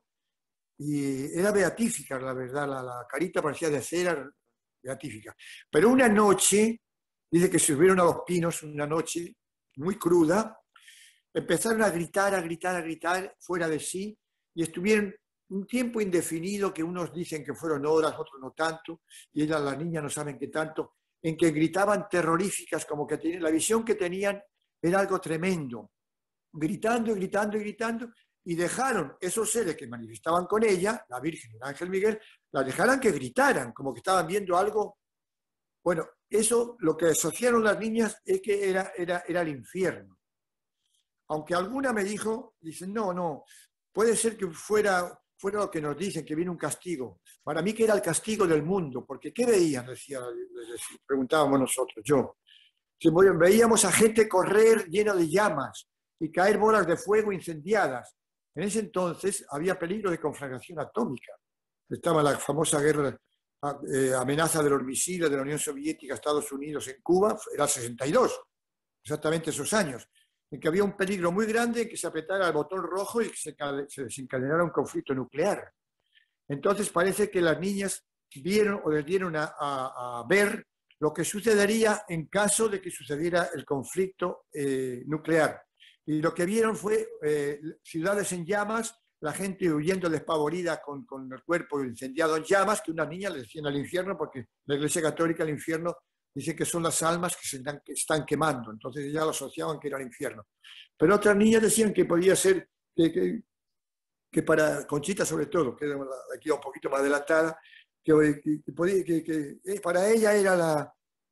y era beatífica, la verdad, la, la carita parecía de cera, beatífica. Pero una noche, dice que subieron a los pinos, una noche muy cruda, empezaron a gritar, a gritar, a gritar, fuera de sí, y estuvieron un tiempo indefinido, que unos dicen que fueron horas, otros no tanto, y ellas, las niñas, no saben qué tanto, en que gritaban terroríficas, como que tenían, la visión que tenían era algo tremendo, gritando y gritando y gritando, y dejaron esos seres que manifestaban con ella, la Virgen y el Ángel Miguel, la dejaran que gritaran, como que estaban viendo algo. Bueno, eso lo que asociaron las niñas es que era, era, era el infierno. Aunque alguna me dijo, dicen, no, no, puede ser que fuera... fuera lo que nos dicen, que viene un castigo. Para mí que era el castigo del mundo, porque ¿qué veían? Decía, preguntábamos nosotros, yo. Veíamos a gente correr llena de llamas y caer bolas de fuego incendiadas. En ese entonces había peligro de conflagración atómica. Estaba la famosa guerra eh, amenaza de los misiles de la Unión Soviética a Estados Unidos en Cuba, era el sesenta y dos, exactamente esos años, en que había un peligro muy grande en que se apretara el botón rojo y que se, se desencadenara un conflicto nuclear. Entonces parece que las niñas vieron o les dieron a, a, a ver lo que sucedería en caso de que sucediera el conflicto eh, nuclear. Y lo que vieron fue eh, ciudades en llamas, la gente huyendo despavorida con, con el cuerpo incendiado en llamas, que unas niñas le decían al infierno, porque la Iglesia Católica el infierno dice que son las almas que se están, que están quemando, entonces ya lo asociaban que era el infierno. Pero otras niñas decían que podía ser, que, que, que para Conchita sobre todo, que aquí un poquito más adelantada, que, que, que, podía, que, que para ella era la,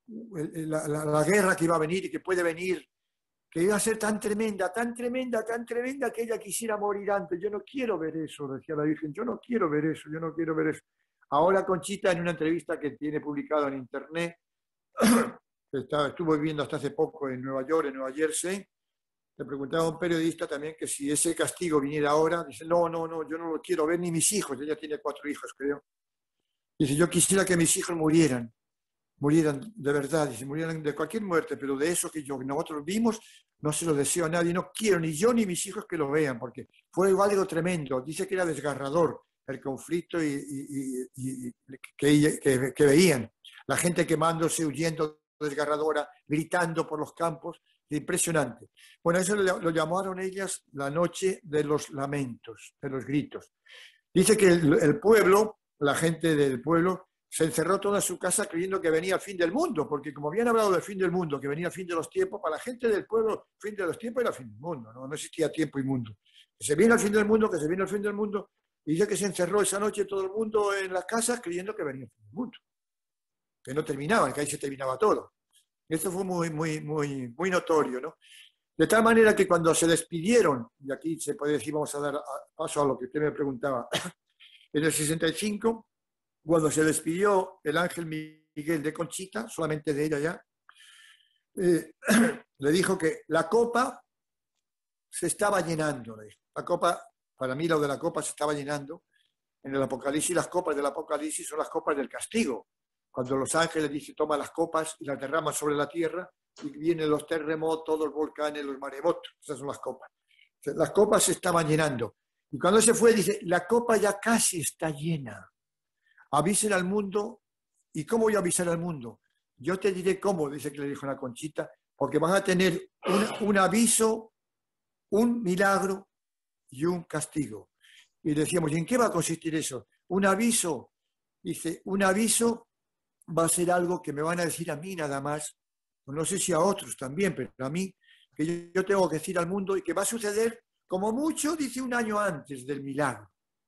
la, la, la guerra que iba a venir y que puede venir, que iba a ser tan tremenda, tan tremenda, tan tremenda que ella quisiera morir antes. Yo no quiero ver eso, decía la Virgen, yo no quiero ver eso, yo no quiero ver eso. Ahora Conchita, en una entrevista que tiene publicado en internet, Estaba, estuvo viviendo hasta hace poco en Nueva York, en Nueva Jersey, le preguntaba a un periodista también que si ese castigo viniera ahora, dice, no, no, no, yo no lo quiero ver ni mis hijos, ella tiene cuatro hijos, creo. Dice, yo quisiera que mis hijos murieran, murieran de verdad, dice, murieran de cualquier muerte, pero de eso que yo, nosotros vimos, no se lo deseo a nadie, no quiero ni yo ni mis hijos que lo vean, porque fue algo tremendo, dice que era desgarrador el conflicto y, y, y, y que, que, que veían. La gente quemándose, huyendo, desgarradora, gritando por los campos, impresionante. Bueno, eso lo, lo llamaron ellas la noche de los lamentos, de los gritos. Dice que el, el pueblo, la gente del pueblo, se encerró toda su casa creyendo que venía el fin del mundo, porque como habían hablado del fin del mundo, que venía el fin de los tiempos, para la gente del pueblo, el fin de los tiempos era el fin del mundo, no, no existía tiempo y mundo. Que se viene el fin del mundo, que se viene el fin del mundo, y dice que se encerró esa noche todo el mundo en las casas creyendo que venía el fin del mundo, que no terminaba, que ahí se terminaba todo. Esto fue muy, muy, muy, muy notorio, ¿no? De tal manera que cuando se despidieron, y aquí se puede decir, vamos a dar paso a lo que usted me preguntaba, en el sesenta y cinco, cuando se despidió el ángel Miguel de Conchita, solamente de ella ya, eh, le dijo que la copa se estaba llenando. La copa, para mí lo de la copa se estaba llenando. En el Apocalipsis, las copas del Apocalipsis son las copas del castigo. Cuando los ángeles dicen, toma las copas y las derraman sobre la tierra, y vienen los terremotos, los volcanes, los maremotos. Esas son las copas. Las copas se estaban llenando. Y cuando se fue, dice, la copa ya casi está llena. Avisen al mundo. ¿Y cómo voy a avisar al mundo? Yo te diré cómo, dice que le dijo la Conchita, porque van a tener un, un aviso, un milagro y un castigo. Y decíamos, ¿y en qué va a consistir eso? Un aviso, dice, un aviso va a ser algo que me van a decir a mí nada más, no sé si a otros también, pero a mí, que yo, yo tengo que decir al mundo y que va a suceder como mucho, dice, un año antes del milagro.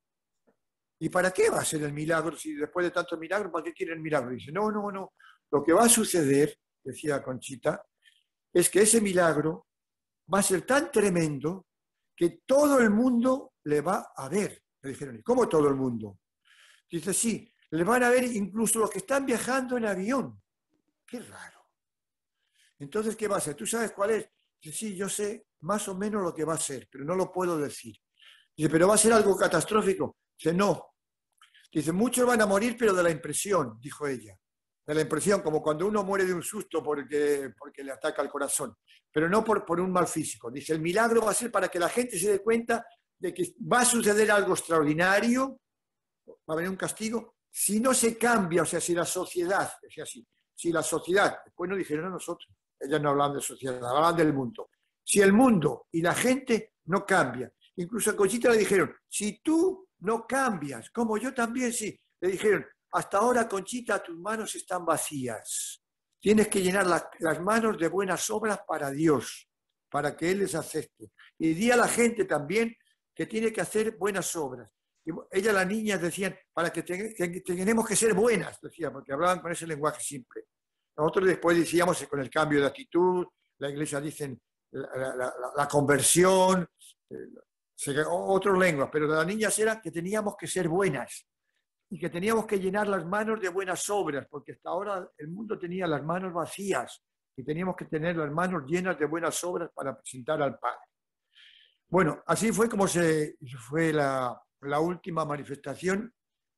¿Y para qué va a ser el milagro? Si después de tanto milagro, ¿para qué quiere el milagro? Dice, no, no, no. Lo que va a suceder, decía Conchita, es que ese milagro va a ser tan tremendo que todo el mundo le va a ver. Le dijeron, ¿y cómo todo el mundo? Dice, sí, le van a ver incluso los que están viajando en avión. Qué raro. Entonces, ¿qué va a ser? ¿Tú sabes cuál es? Dice, sí, yo sé más o menos lo que va a ser, pero no lo puedo decir. Dice, ¿pero va a ser algo catastrófico? Dice, no. Dice, muchos van a morir, pero de la impresión, dijo ella. De la impresión, como cuando uno muere de un susto porque, porque le ataca el corazón, pero no por, por un mal físico. Dice, el milagro va a ser para que la gente se dé cuenta de que va a suceder algo extraordinario, va a venir un castigo, si no se cambia, o sea, si la sociedad, decía así, si la sociedad, después no dijeron a nosotros, ellas no hablan de sociedad, hablan del mundo. Si el mundo y la gente no cambian, incluso a Conchita le dijeron, si tú no cambias, como yo también sí, le dijeron, hasta ahora, Conchita, tus manos están vacías. Tienes que llenar la, las manos de buenas obras para Dios, para que Él les acepte. Y di a la gente también que tiene que hacer buenas obras. Y ella, las niñas decían, para que te, te, tenemos que ser buenas, decía, porque hablaban con ese lenguaje simple. Nosotros después decíamos con el cambio de actitud, la iglesia dicen la, la, la, la conversión, eh, otras lenguas, pero de las niñas era que teníamos que ser buenas y que teníamos que llenar las manos de buenas obras, porque hasta ahora el mundo tenía las manos vacías y teníamos que tener las manos llenas de buenas obras para presentar al Padre. Bueno, así fue como se fue la, la última manifestación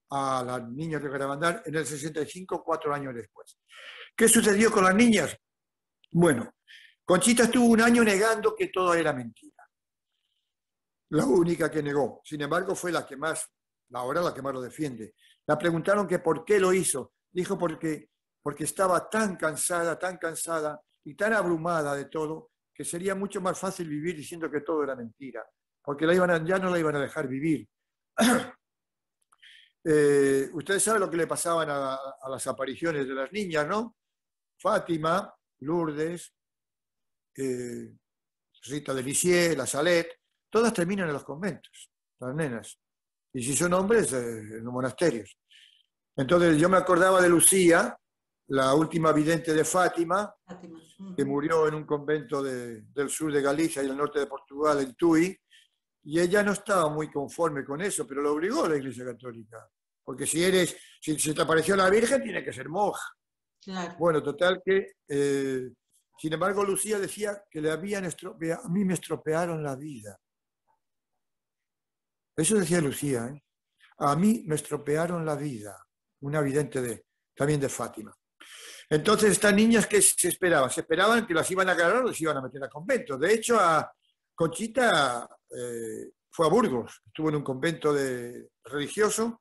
a las niñas de Garabandal en el sesenta y cinco, cuatro años después. ¿Qué sucedió con las niñas? Bueno, Conchita estuvo un año negando que todo era mentira. La única que negó. Sin embargo, fue la que más, ahora la que más lo defiende. La preguntaron que por qué lo hizo. Dijo porque, porque estaba tan cansada, tan cansada y tan abrumada de todo, que sería mucho más fácil vivir diciendo que todo era mentira, porque la iban a, ya no la iban a dejar vivir. eh, ustedes saben lo que le pasaban a, a las apariciones de las niñas, ¿no? Fátima, Lourdes, eh, Rita de Lisieux, la Salette, todas terminan en los conventos, las nenas. Y si son hombres, eh, en los monasterios. Entonces yo me acordaba de Lucía, la última vidente de Fátima, Fátima. que murió en un convento de, del sur de Galicia y del norte de Portugal, en Tui, y ella no estaba muy conforme con eso, pero lo obligó la Iglesia Católica. Porque si eres, si se te apareció la Virgen, tiene que ser monja. Claro. Bueno, total que, eh, sin embargo, Lucía decía que le habían estropeado, a mí me estropearon la vida. Eso decía Lucía, ¿eh? A mí me estropearon la vida. Una vidente de, también de Fátima. Entonces, estas niñas, ¿qué se esperaban? Se esperaban que las iban a agarrar o les iban a meter a conventos. De hecho, a Conchita eh, fue a Burgos, estuvo en un convento de, religioso,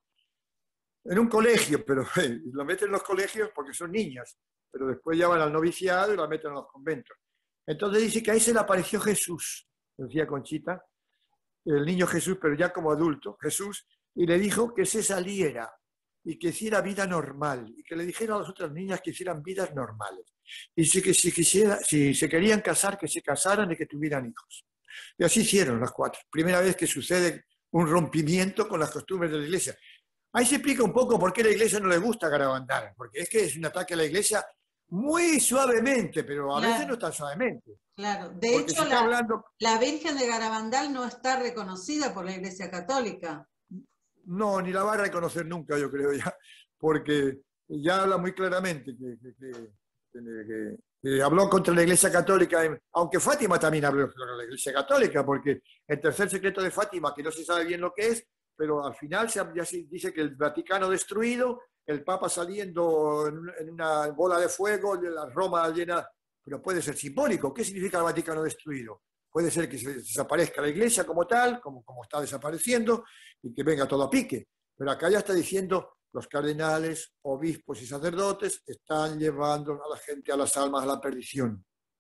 en un colegio, pero eh, lo meten en los colegios porque son niñas, pero después ya van al noviciado y la meten en los conventos. Entonces dice que ahí se le apareció Jesús, decía Conchita, el niño Jesús, pero ya como adulto, Jesús, y le dijo que se saliera y que hiciera vida normal, y que le dijera a las otras niñas que hicieran vidas normales. Y si, que, si, quisiera, si se querían casar, que se casaran y que tuvieran hijos. Y así hicieron las cuatro. Primera vez que sucede un rompimiento con las costumbres de la Iglesia. Ahí se explica un poco por qué a la Iglesia no le gusta Garabandal, porque es que es un ataque a la Iglesia muy suavemente, pero a Claro. veces no tan suavemente. Claro, de Porque hecho se está la, hablando... la Virgen de Garabandal no está reconocida por la Iglesia Católica. No, ni la va a reconocer nunca, yo creo ya, porque ya habla muy claramente que, que, que, que, que habló contra la Iglesia Católica, aunque Fátima también habló contra la Iglesia Católica, porque el tercer secreto de Fátima, que no se sabe bien lo que es, pero al final se, ya se dice que el Vaticano destruido, el Papa saliendo en, en una bola de fuego, la Roma llena, pero puede ser simbólico. ¿Qué significa el Vaticano destruido? Puede ser que se desaparezca la Iglesia como tal, como, como está desapareciendo, y que venga todo a pique. Pero acá ya está diciendo, los cardenales, obispos y sacerdotes están llevando a la gente, a las almas, a la perdición.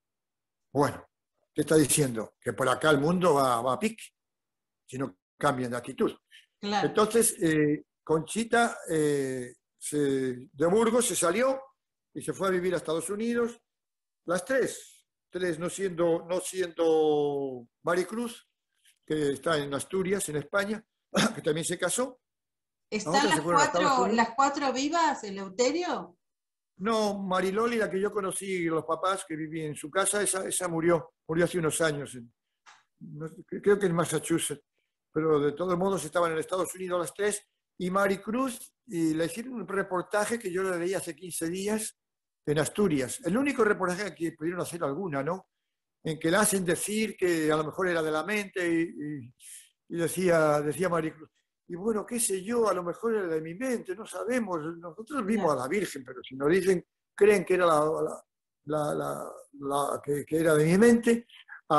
Bueno, ¿qué está diciendo? Que por acá el mundo va, va a pique, si no cambian de actitud. Claro. Entonces, eh, Conchita eh, se, de Burgos se salió y se fue a vivir a Estados Unidos. Las tres. Tres, no siendo, no siendo Maricruz, que está en Asturias, en España, que también se casó. ¿Están las cuatro, las cuatro vivas, Eleuterio? No, Mariloli, la que yo conocí, los papás que viví en su casa, esa, esa murió, murió hace unos años, en, no, creo que en Massachusetts, pero de todos modos estaban en Estados Unidos las tres, y Maricruz, y le hicieron un reportaje que yo le leí hace quince días, en Asturias. El único reportaje que pudieron hacer alguna, ¿no? En que le hacen decir que a lo mejor era de la mente y, y, y decía, decía Maricruz, y bueno, qué sé yo, a lo mejor era de mi mente, no sabemos. Nosotros vimos a la Virgen, pero si nos dicen, creen que era, la, la, la, la, la que, que era de mi mente. A,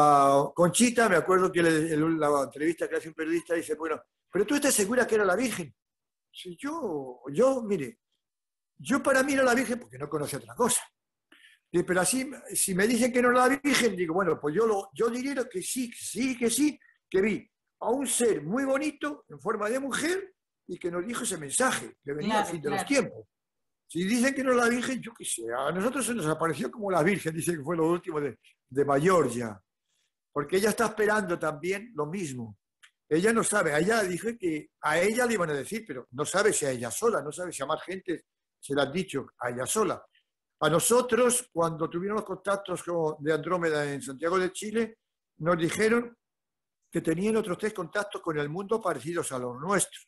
a Conchita, me acuerdo que le, la entrevista que hace un periodista dice, bueno, pero tú estás segura que era la Virgen. Si yo, yo, mire, yo para mí era la Virgen porque no conocía otra cosa. Pero así, si me dicen que no era la Virgen, digo, bueno, pues yo, lo, yo diría que sí, sí, que sí, que vi a un ser muy bonito en forma de mujer y que nos dijo ese mensaje, que venía claro, al fin claro. de los tiempos. Si dicen que no es la Virgen, yo qué sé, a nosotros se nos apareció como la Virgen, dice que fue lo último de, de mayor ya. Porque ella está esperando también lo mismo. Ella no sabe, a ella dije que a ella le iban a decir, pero no sabe si a ella sola, no sabe si a más gente se la han dicho a ella sola. A nosotros, cuando tuvieron los contactos con, de Andrómeda en Santiago de Chile, nos dijeron que tenían otros tres contactos con el mundo parecidos a los nuestros.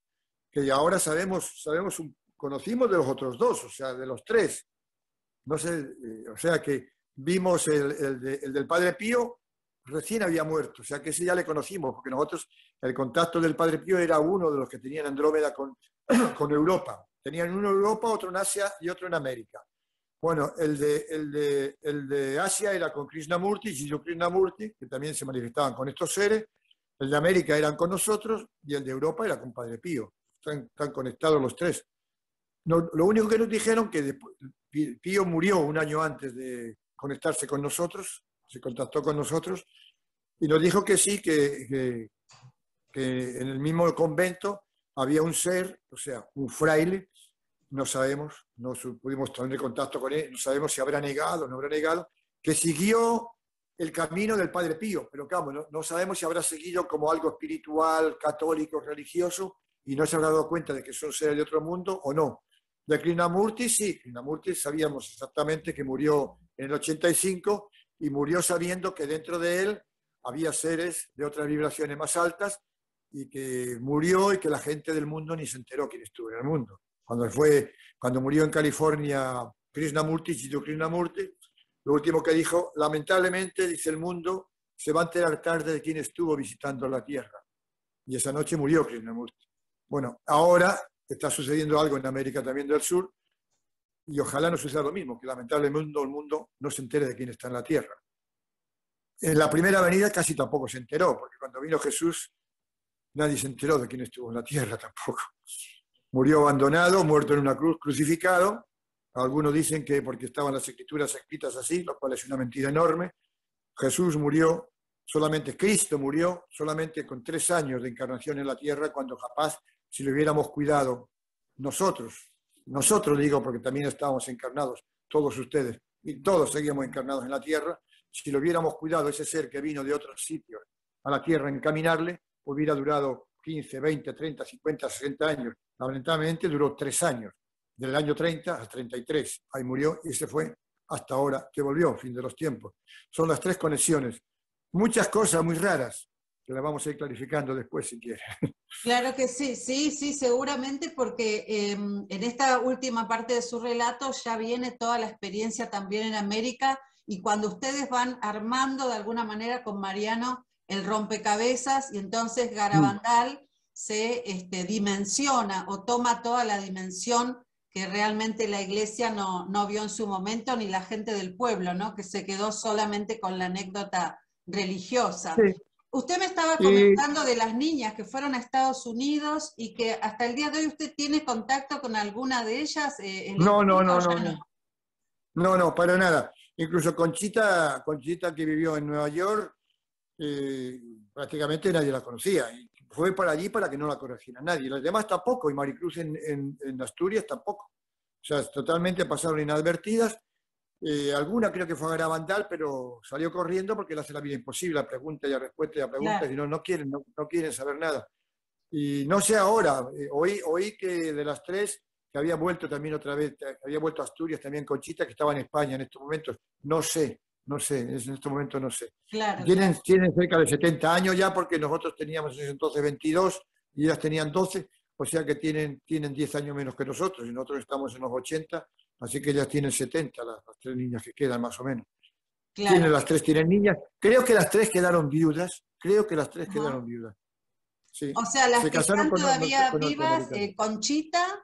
Que ahora sabemos, sabemos un, conocimos de los otros dos, o sea, de los tres. No sé, eh, o sea que vimos el, el, de, el del Padre Pío recién había muerto, o sea que ese ya le conocimos, porque nosotros, el contacto del Padre Pío era uno de los que tenían Andrómeda con, con Europa. Tenían uno en Europa, otro en Asia y otro en América. Bueno, el de, el de, el de Asia era con Krishnamurti, Jiddu Krishnamurti, que también se manifestaban con estos seres. El de América eran con nosotros y el de Europa era con Padre Pío. Están, están conectados los tres. No, lo único que nos dijeron que después, Pío murió un año antes de conectarse con nosotros, se contactó con nosotros y nos dijo que sí, que, que, que en el mismo convento había un ser, o sea, un fraile, no sabemos, no pudimos tener contacto con él, no sabemos si habrá negado o no habrá negado, que siguió el camino del Padre Pío, pero claro, no, no sabemos si habrá seguido como algo espiritual, católico, religioso, y no se habrá dado cuenta de que son seres de otro mundo o no. De Krishnamurti, sí, Krishnamurti sabíamos exactamente que murió en el ochenta y cinco y murió sabiendo que dentro de él había seres de otras vibraciones más altas y que murió y que la gente del mundo ni se enteró quién estuvo en el mundo. Cuando, fue, cuando murió en California Krishnamurti, Jiddu Krishnamurti, lo último que dijo, lamentablemente, dice el mundo, se va a enterar tarde de quién estuvo visitando la Tierra. Y esa noche murió Krishnamurti. Bueno, ahora está sucediendo algo en América también del Sur y ojalá no suceda lo mismo, que lamentablemente el mundo no se entere de quién está en la Tierra. En la primera venida casi tampoco se enteró, porque cuando vino Jesús nadie se enteró de quién estuvo en la Tierra tampoco. Murió abandonado, muerto en una cruz, crucificado. Algunos dicen que porque estaban las escrituras escritas así, lo cual es una mentira enorme. Jesús murió, solamente Cristo murió, solamente con tres años de encarnación en la Tierra, cuando capaz, si lo hubiéramos cuidado nosotros, nosotros digo porque también estábamos encarnados, todos ustedes, y todos seguíamos encarnados en la Tierra, si lo hubiéramos cuidado, ese ser que vino de otros sitios a la Tierra, encaminarle, hubiera durado quince, veinte, treinta, cincuenta, sesenta años. Lamentablemente duró tres años, del año treinta al treinta y tres. Ahí murió y se fue hasta ahora, que volvió, fin de los tiempos. Son las tres conexiones. Muchas cosas muy raras, que las vamos a ir clarificando después si quieren. Claro que sí, sí, sí, seguramente, porque eh, en esta última parte de su relato ya viene toda la experiencia también en América, y cuando ustedes van armando de alguna manera con Mariano el rompecabezas, y entonces Garabandal mm. se este, dimensiona o toma toda la dimensión que realmente la iglesia no, no vio en su momento, ni la gente del pueblo, ¿no? Que se quedó solamente con la anécdota religiosa. Sí. Usted me estaba comentando sí. de las niñas que fueron a Estados Unidos y que hasta el día de hoy usted tiene contacto con alguna de ellas. Eh, en no, no, no, no, no. No, no, para nada. Incluso Conchita, Conchita que vivió en Nueva York, eh, prácticamente nadie la conocía. Y fue para allí para que no la conociera nadie. Las demás tampoco, y Maricruz en, en, en Asturias tampoco. O sea, totalmente pasaron inadvertidas. Eh, alguna creo que fue a Garabandal, pero salió corriendo porque le hace la vida imposible, la pregunta y la respuesta y la pregunta, claro. Y no, no, quieren, no, no quieren saber nada. Y no sé ahora, eh, oí, oí que de las tres, que había vuelto también otra vez, había vuelto a Asturias también Conchita, que estaba en España en estos momentos. No sé, no sé, en estos momentos no sé. Claro, tienen, claro. tienen cerca de setenta años ya, porque nosotros teníamos en ese entonces veintidós y ellas tenían doce, o sea que tienen, tienen diez años menos que nosotros, y nosotros estamos en los ochenta, así que ellas tienen setenta, las, las tres niñas que quedan más o menos. Claro. Tienen, las tres tienen niñas. Creo que las tres quedaron viudas, creo que las tres uh-huh. quedaron viudas. Sí. O sea, las Se que están todavía con, con vivas, eh, Conchita...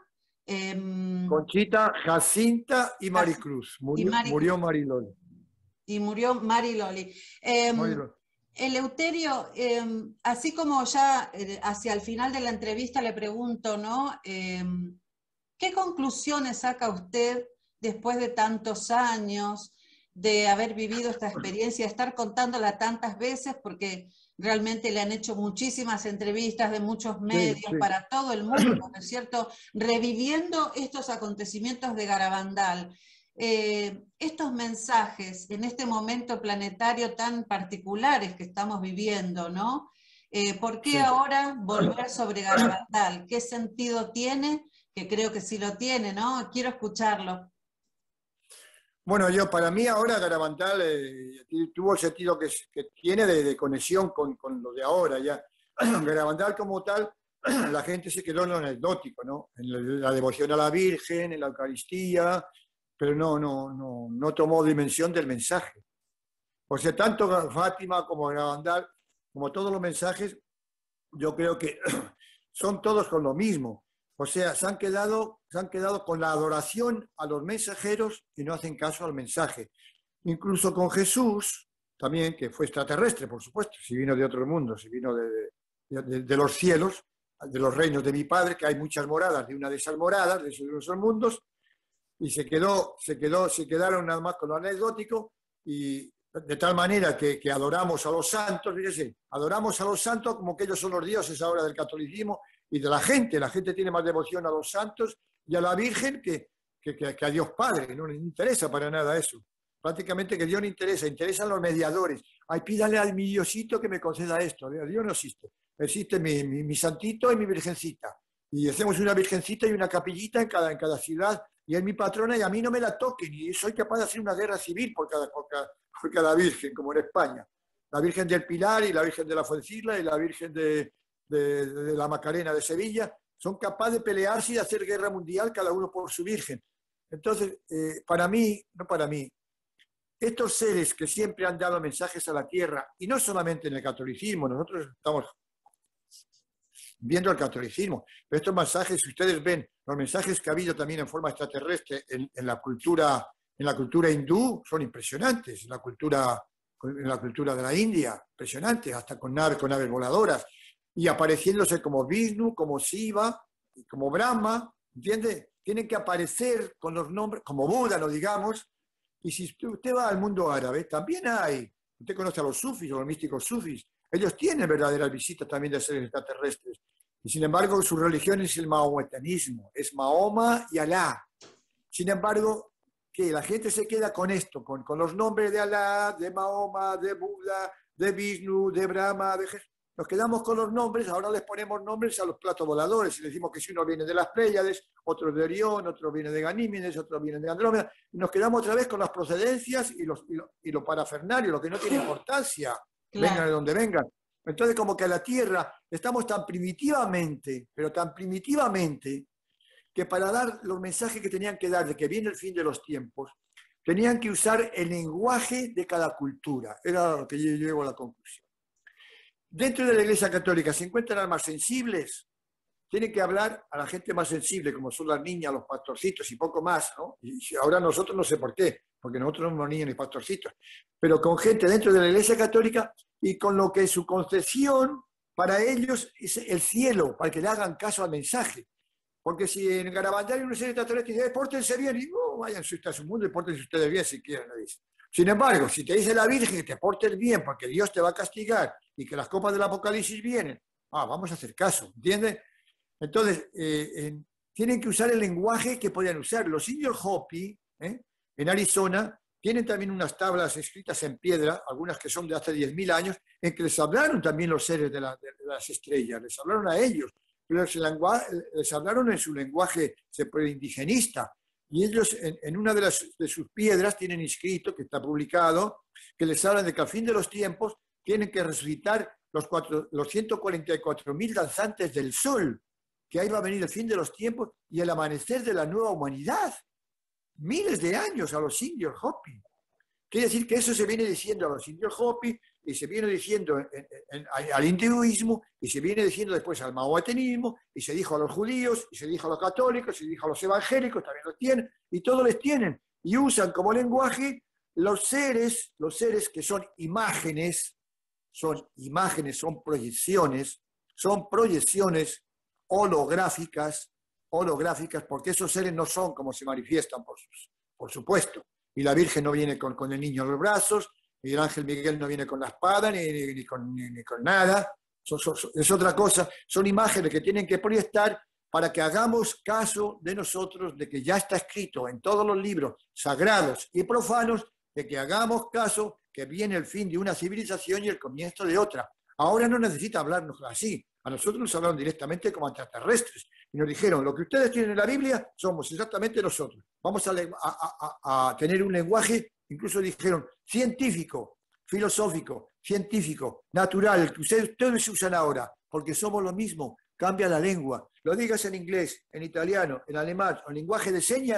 Eh, Conchita, Jacinta y Maricruz. Murió, y Maricruz. murió Mariloli. Y murió Mariloli. Eh, Mariloli. Eleuterio, eh, así como ya eh, hacia el final de la entrevista le pregunto, ¿no? Eh, ¿Qué conclusiones saca usted después de tantos años de haber vivido esta experiencia, de estar contándola tantas veces, porque realmente le han hecho muchísimas entrevistas de muchos medios sí, sí. para todo el mundo, ¿no es cierto? Reviviendo estos acontecimientos de Garabandal. Eh, estos mensajes en este momento planetario tan particulares que estamos viviendo, ¿no? Eh, ¿Por qué sí. ahora volver sobre Garabandal? ¿Qué sentido tiene? Que creo que sí lo tiene, ¿no? Quiero escucharlo. Bueno, yo para mí ahora Garabandal eh, tuvo el sentido que, que tiene de, de conexión con, con lo de ahora ya. Garabandal como tal, la gente se quedó en lo anecdótico, ¿no? En la devoción a la Virgen, en la Eucaristía, pero no, no, no, no tomó dimensión del mensaje. O sea, tanto Fátima como Garabandal, como todos los mensajes, yo creo que son todos con lo mismo. O sea, se han quedado, se han quedado con la adoración a los mensajeros y no hacen caso al mensaje. Incluso con Jesús, también, que fue extraterrestre, por supuesto, si vino de otro mundo, si vino de, de, de, de los cielos, de los reinos de mi padre, que hay muchas moradas, de una de esas moradas, de esos, de esos mundos, y se quedó, se quedó, se quedaron nada más con lo anecdótico, y de tal manera que, que adoramos a los santos, fíjese, adoramos a los santos como que ellos son los dioses ahora del catolicismo y de la gente. La gente tiene más devoción a los santos y a la Virgen que, que, que, que a Dios Padre. No le interesa para nada eso. Prácticamente que Dios no interesa, interesan los mediadores. Ay, pídale al mi Diosito que me conceda esto. Dios no existe. Existe mi, mi, mi santito y mi virgencita. Y hacemos una virgencita y una capillita en cada, en cada ciudad. Y es mi patrona y a mí no me la toquen. Y soy capaz de hacer una guerra civil por cada, por cada, por cada virgen, como en España. La Virgen del Pilar y la Virgen de la Fuencilla y la Virgen de, de, de la Macarena de Sevilla son capaces de pelearse y de hacer guerra mundial cada uno por su Virgen. Entonces, eh, para mí, no para mí, estos seres que siempre han dado mensajes a la tierra, y no solamente en el catolicismo, nosotros estamos viendo el catolicismo, pero estos mensajes, si ustedes ven, los mensajes que ha habido también en forma extraterrestre en, en la cultura, en la cultura hindú, son impresionantes, en la cultura, en la cultura de la India, impresionantes, hasta con naves, con naves voladoras, y apareciéndose como Vishnu, como Shiva, como Brahma, ¿entiende? Tienen que aparecer con los nombres, como Buda, lo digamos. Y si usted va al mundo árabe, también hay, usted conoce a los sufis, o los místicos sufis, ellos tienen verdaderas visitas también de seres extraterrestres. Y sin embargo, su religión es el mahometanismo, es Mahoma y Alá. Sin embargo, que la gente se queda con esto, con, con los nombres de Alá, de Mahoma, de Buda, de Vishnu, de Brahma, de Jesús. Nos quedamos con los nombres, ahora les ponemos nombres a los platos voladores y les decimos que si uno viene de las Pléyades, otro de Orión, otro viene de Ganímedes, otro viene de Andrómeda, y nos quedamos otra vez con las procedencias y, los, y, lo, y lo parafernario, lo que no tiene importancia, claro. Vengan de donde vengan. Entonces, como que a la Tierra estamos tan primitivamente, pero tan primitivamente, que para dar los mensajes que tenían que dar de que viene el fin de los tiempos, tenían que usar el lenguaje de cada cultura. Era lo que yo llego a la conclusión. Dentro de la Iglesia Católica se encuentran almas sensibles, tienen que hablar a la gente más sensible, como son las niñas, los pastorcitos y poco más, ¿no? Y ahora nosotros no sé por qué, porque nosotros no somos niños ni pastorcitos, pero con gente dentro de la Iglesia Católica y con lo que su concepción para ellos es el cielo, para que le hagan caso al mensaje. Porque si en Garabandal hay una serie de extraterrestres y dice, pórtense bien, y no, vayan a su mundo y pórtense ustedes bien si quieren, le dice. Sin embargo, si te dice la Virgen que te portes bien porque Dios te va a castigar y que las copas del Apocalipsis vienen, ah, vamos a hacer caso, ¿entiendes? Entonces, eh, eh, tienen que usar el lenguaje que podían usar. Los indios Hopi, ¿eh? en Arizona, tienen también unas tablas escritas en piedra, algunas que son de hace diez mil años, en que les hablaron también los seres de, la, de, de las estrellas, les hablaron a ellos, les, les hablaron en su lenguaje indigenista. Y ellos en, en una de, las, de sus piedras tienen inscrito, que está publicado, que les hablan de que al fin de los tiempos tienen que resucitar los, cuatro, los ciento cuarenta y cuatro mil danzantes del sol, que ahí va a venir el fin de los tiempos y el amanecer de la nueva humanidad. Miles de años a los indios Hopi. Quiere decir que eso se viene diciendo a los indios Hopi y se viene diciendo en, en, en, al hinduismo y se viene diciendo después al mahometismo y se dijo a los judíos y se dijo a los católicos y se dijo a los evangélicos, también los tienen y todos les tienen y usan como lenguaje los seres, los seres que son imágenes, son imágenes, son proyecciones, son proyecciones holográficas, holográficas, porque esos seres no son como se manifiestan, por, por supuesto. Y la Virgen no viene con, con el niño en los brazos, y el ángel Miguel no viene con la espada, ni, ni, ni, con, ni, ni con nada. Son, son, es otra cosa. Son imágenes que tienen que proyectar para que hagamos caso de nosotros, de que ya está escrito en todos los libros sagrados y profanos, de que hagamos caso que viene el fin de una civilización y el comienzo de otra. Ahora no necesita hablarnos así. A nosotros nos hablaron directamente como extraterrestres y nos dijeron, lo que ustedes tienen en la Biblia somos exactamente nosotros. Vamos a, a, a, a tener un lenguaje, incluso dijeron, científico, filosófico, científico, natural, el que ustedes, ustedes usan ahora, porque somos lo mismo, cambia la lengua. Lo digas en inglés, en italiano, en alemán o en lenguaje de señas,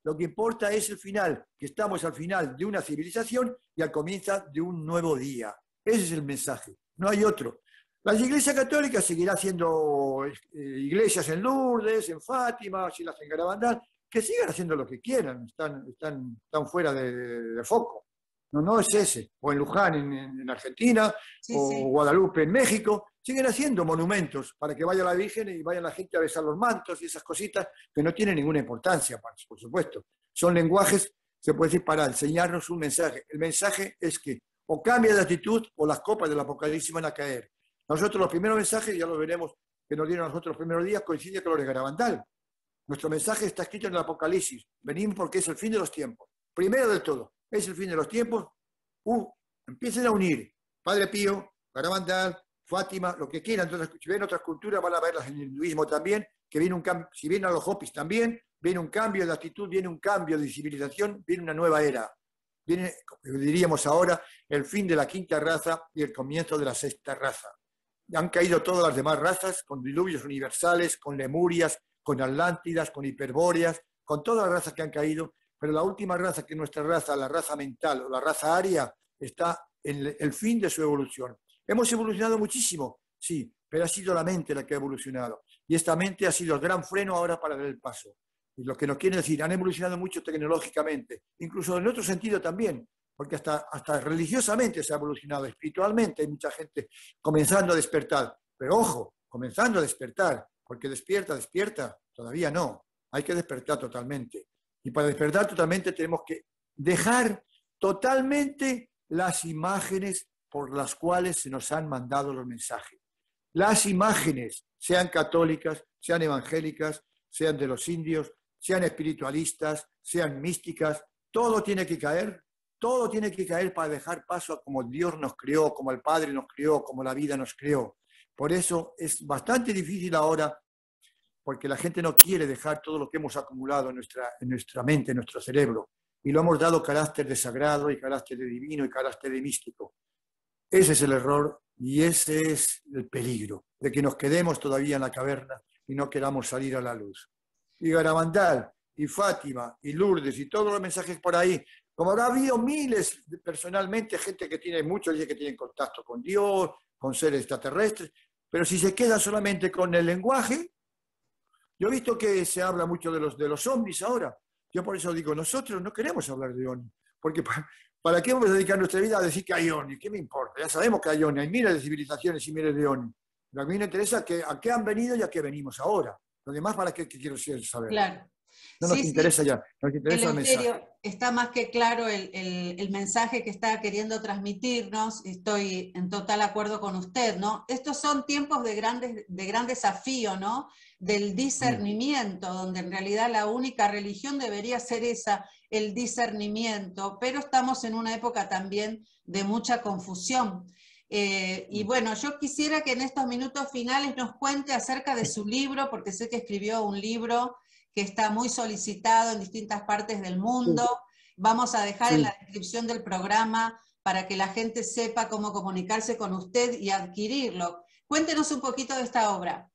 Lo que importa es el final, que estamos al final de una civilización y al comienzo de un nuevo día. Ese es el mensaje, no hay otro. La Iglesia Católica seguirá haciendo eh, iglesias en Lourdes, en Fátima, si las en Garabandal, que sigan haciendo lo que quieran, están, están, están fuera de, de, de foco. No, no es ese. O en Luján, en, en Argentina, sí, o sí. Guadalupe, en México, siguen haciendo monumentos para que vaya la Virgen y vaya la gente a besar los mantos y esas cositas que no tienen ninguna importancia, por supuesto. Son lenguajes, se puede decir, para enseñarnos un mensaje. El mensaje es que o cambia de actitud o las copas del Apocalipsis van a caer. Nosotros los primeros mensajes, ya los veremos, que nos dieron a nosotros los primeros días, coincide con los de Garabandal. Nuestro mensaje está escrito en el Apocalipsis. Venimos porque es el fin de los tiempos. Primero del todo, es el fin de los tiempos. Uh, empiecen a unir. Padre Pío, Garabandal, Fátima, lo que quieran. Entonces, si ven otras culturas, van a verlas en el hinduismo también, que viene un cambio, si vienen a los Hopis también, viene un cambio de actitud, viene un cambio de civilización, viene una nueva era. Viene, diríamos ahora, el fin de la quinta raza y el comienzo de la sexta raza. Han caído todas las demás razas, con diluvios universales, con lemurias, con atlántidas, con hiperbóreas, con todas las razas que han caído, pero la última raza, que es nuestra raza, la raza mental o la raza aria, está en el fin de su evolución. Hemos evolucionado muchísimo, sí, pero ha sido la mente la que ha evolucionado. Y esta mente ha sido el gran freno ahora para dar el paso. Y lo que nos quiere decir, han evolucionado mucho tecnológicamente, incluso en otro sentido también, porque hasta, hasta religiosamente se ha evolucionado, espiritualmente hay mucha gente comenzando a despertar. Pero ojo, comenzando a despertar, porque despierta, despierta, todavía no, hay que despertar totalmente. Y para despertar totalmente tenemos que dejar totalmente las imágenes por las cuales se nos han mandado los mensajes. Las imágenes, sean católicas, sean evangélicas, sean de los indios, sean espiritualistas, sean místicas, todo tiene que caer, todo tiene que caer para dejar paso a como Dios nos creó, como el Padre nos creó, como la vida nos creó. Por eso es bastante difícil ahora, porque la gente no quiere dejar todo lo que hemos acumulado en nuestra, en nuestra mente, en nuestro cerebro, y lo hemos dado carácter de sagrado, y carácter de divino, y carácter de místico. Ese es el error, y ese es el peligro, de que nos quedemos todavía en la caverna y no queramos salir a la luz. Y Garabandal, y Fátima, y Lourdes, y todos los mensajes por ahí, como habrá habido miles, personalmente, gente que tiene muchos, que tienen contacto con Dios, con seres extraterrestres, pero si se queda solamente con el lenguaje, yo he visto que se habla mucho de los, de los ovnis ahora. Yo por eso digo, nosotros no queremos hablar de ovnis, porque para, ¿para qué vamos a dedicar nuestra vida a decir que hay ovnis? ¿Qué me importa? Ya sabemos que hay ovnis, hay miles de civilizaciones y miles de ovnis. Pero a mí me interesa que, a qué han venido y a qué venimos ahora. Lo demás, ¿para qué, qué quiero saber? Claro. No nos sí, interesa sí. ya, nos interesa el, el mensaje. Está más que claro el, el, el mensaje que está queriendo transmitirnos, estoy en total acuerdo con usted, ¿no? Estos son tiempos de, grandes, de gran desafío, ¿no? Del discernimiento, mm. donde en realidad la única religión debería ser esa, el discernimiento, pero estamos en una época también de mucha confusión. Eh, y bueno, yo quisiera que en estos minutos finales nos cuente acerca de su libro, porque sé que escribió un libro que está muy solicitado en distintas partes del mundo. Sí. Vamos a dejar sí. en la descripción del programa para que la gente sepa cómo comunicarse con usted y adquirirlo. Cuéntenos un poquito de esta obra.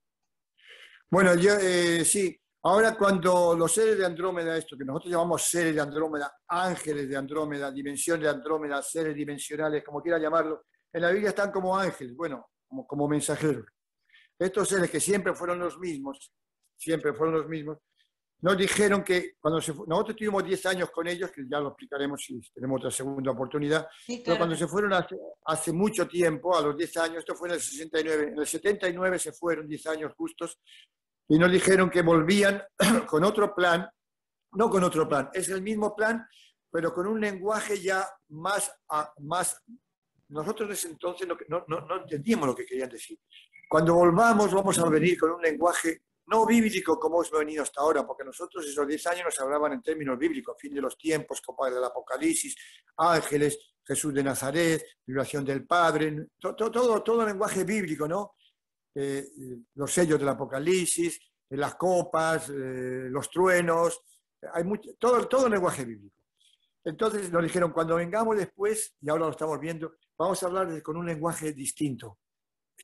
Bueno, yo eh, sí, ahora cuando los seres de Andrómeda, esto que nosotros llamamos seres de Andrómeda, ángeles de Andrómeda, dimensión de Andrómeda, seres dimensionales, como quiera llamarlo, en la Biblia están como ángeles, bueno, como, como mensajeros. Estos seres que siempre fueron los mismos, siempre fueron los mismos, nos dijeron que cuando se, nosotros tuvimos diez años con ellos, que ya lo explicaremos si tenemos otra segunda oportunidad, sí, claro. Pero cuando se fueron hace, hace mucho tiempo, a los diez años, esto fue en el sesenta y nueve, en el setenta y nueve se fueron diez años justos, y nos dijeron que volvían con otro plan, no con otro plan, es el mismo plan, pero con un lenguaje ya más, más nosotros en ese entonces no, no, no entendíamos lo que querían decir. Cuando volvamos vamos a venir con un lenguaje no bíblico como hemos venido hasta ahora, porque nosotros esos diez años nos hablaban en términos bíblicos, fin de los tiempos, copa del Apocalipsis, ángeles, Jesús de Nazaret, vibración del Padre, todo, todo, todo el lenguaje bíblico, ¿no? Eh, los sellos del Apocalipsis, eh, las copas, eh, los truenos, hay mucho, todo, todo el lenguaje bíblico. Entonces nos dijeron, cuando vengamos después, y ahora lo estamos viendo, vamos a hablar de, con un lenguaje distinto.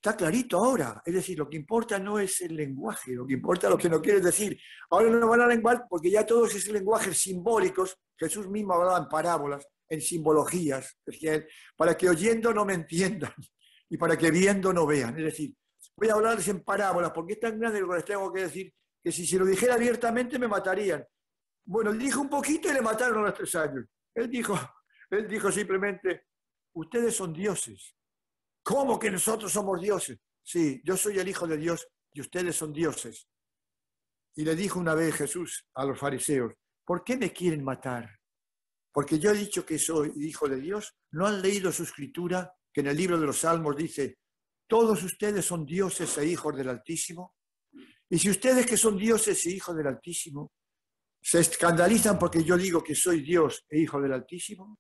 está clarito ahora. Es decir, lo que importa no es el lenguaje, lo que importa es lo que no quieres decir. Ahora no van a lenguar porque ya todos esos lenguajes simbólicos, Jesús mismo hablaba en parábolas, en simbologías, para que oyendo no me entiendan y para que viendo no vean. Es decir, voy a hablarles en parábolas porque es tan grande lo que les tengo que decir que si se lo dijera abiertamente me matarían. Bueno, dijo un poquito y le mataron a los tres años. Él dijo, él dijo simplemente, ustedes son dioses. ¿Cómo que nosotros somos dioses? Sí, yo soy el Hijo de Dios y ustedes son dioses. Y le dijo una vez Jesús a los fariseos, ¿por qué me quieren matar? Porque yo he dicho que soy Hijo de Dios. ¿No han leído su escritura que en el libro de los Salmos dice, todos ustedes son dioses e hijos del Altísimo? Y si ustedes que son dioses e hijos del Altísimo se escandalizan porque yo digo que soy Dios e hijo del Altísimo,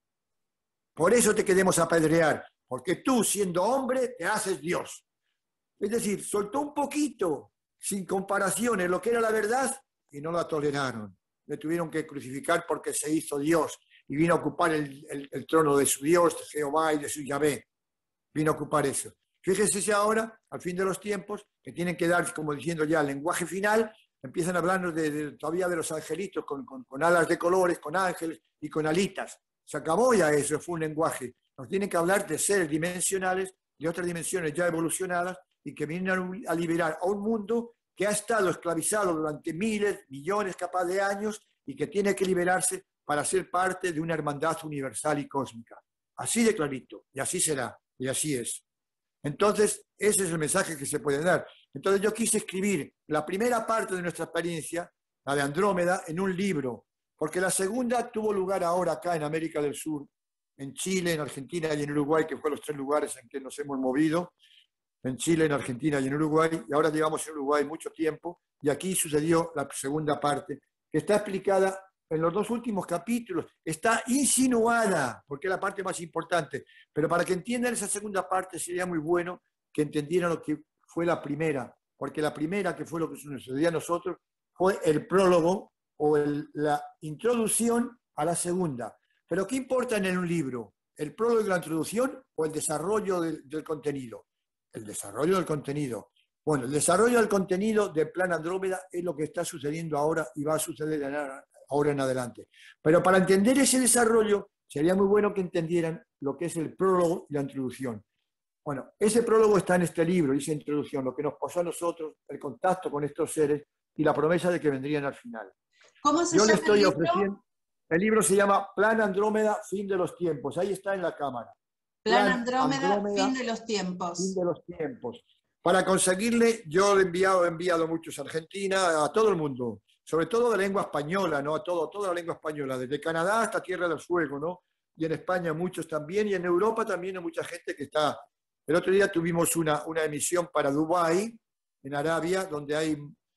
por eso te queremos apedrear, porque tú, siendo hombre, te haces Dios. Es decir, soltó un poquito, sin comparaciones, lo que era la verdad y no la toleraron. Le tuvieron que crucificar porque se hizo Dios y vino a ocupar el, el, el trono de su Dios, de Jehová y de su Yahvé. Vino a ocupar eso. Fíjese si ahora, al fin de los tiempos, que tienen que dar, como diciendo ya, el lenguaje final, empiezan a hablarnos de, de, todavía de los angelitos con, con, con alas de colores, con ángeles y con alitas. Se acabó ya eso, fue un lenguaje. Nos tienen que hablar de seres dimensionales, de otras dimensiones ya evolucionadas y que vienen a liberar a un mundo que ha estado esclavizado durante miles, millones capaz de años y que tiene que liberarse para ser parte de una hermandad universal y cósmica. Así de clarito, y así será, y así es. Entonces, ese es el mensaje que se puede dar. Entonces yo quise escribir la primera parte de nuestra experiencia, la de Andrómeda, en un libro, porque la segunda tuvo lugar ahora acá en América del Sur, en Chile, en Argentina y en Uruguay, que fueron los tres lugares en que nos hemos movido, en Chile, en Argentina y en Uruguay, y ahora llevamos en Uruguay mucho tiempo, y aquí sucedió la segunda parte, que está explicada en los dos últimos capítulos, está insinuada, porque es la parte más importante, pero para que entiendan esa segunda parte sería muy bueno que entendieran lo que fue la primera, porque la primera, que fue lo que sucedió a nosotros, fue el prólogo o el, la introducción a la segunda. Pero ¿qué importa en un libro? ¿El prólogo y la introducción o el desarrollo del, del contenido? El desarrollo del contenido. Bueno, el desarrollo del contenido del Plan Andrómeda es lo que está sucediendo ahora y va a suceder ahora en adelante. Pero para entender ese desarrollo, sería muy bueno que entendieran lo que es el prólogo y la introducción. Bueno, ese prólogo está en este libro, esa introducción, lo que nos pasó a nosotros, el contacto con estos seres y la promesa de que vendrían al final. ¿Cómo se Yo llama le estoy el libro? ofreciendo, el libro se llama Plan Andrómeda, fin de los tiempos, ahí está en la cámara. Plan, Plan Andrómeda, Andrómeda, fin de los tiempos. Fin de los tiempos. Para conseguirle, yo he enviado, he enviado muchos a Argentina, a todo el mundo, sobre todo de lengua española, ¿no? A todo, toda la lengua española, desde Canadá hasta Tierra del Fuego, ¿no? Y en España muchos también, y en Europa también hay mucha gente que está. El otro día tuvimos una, una emisión para Dubái, en Arabia, donde hay,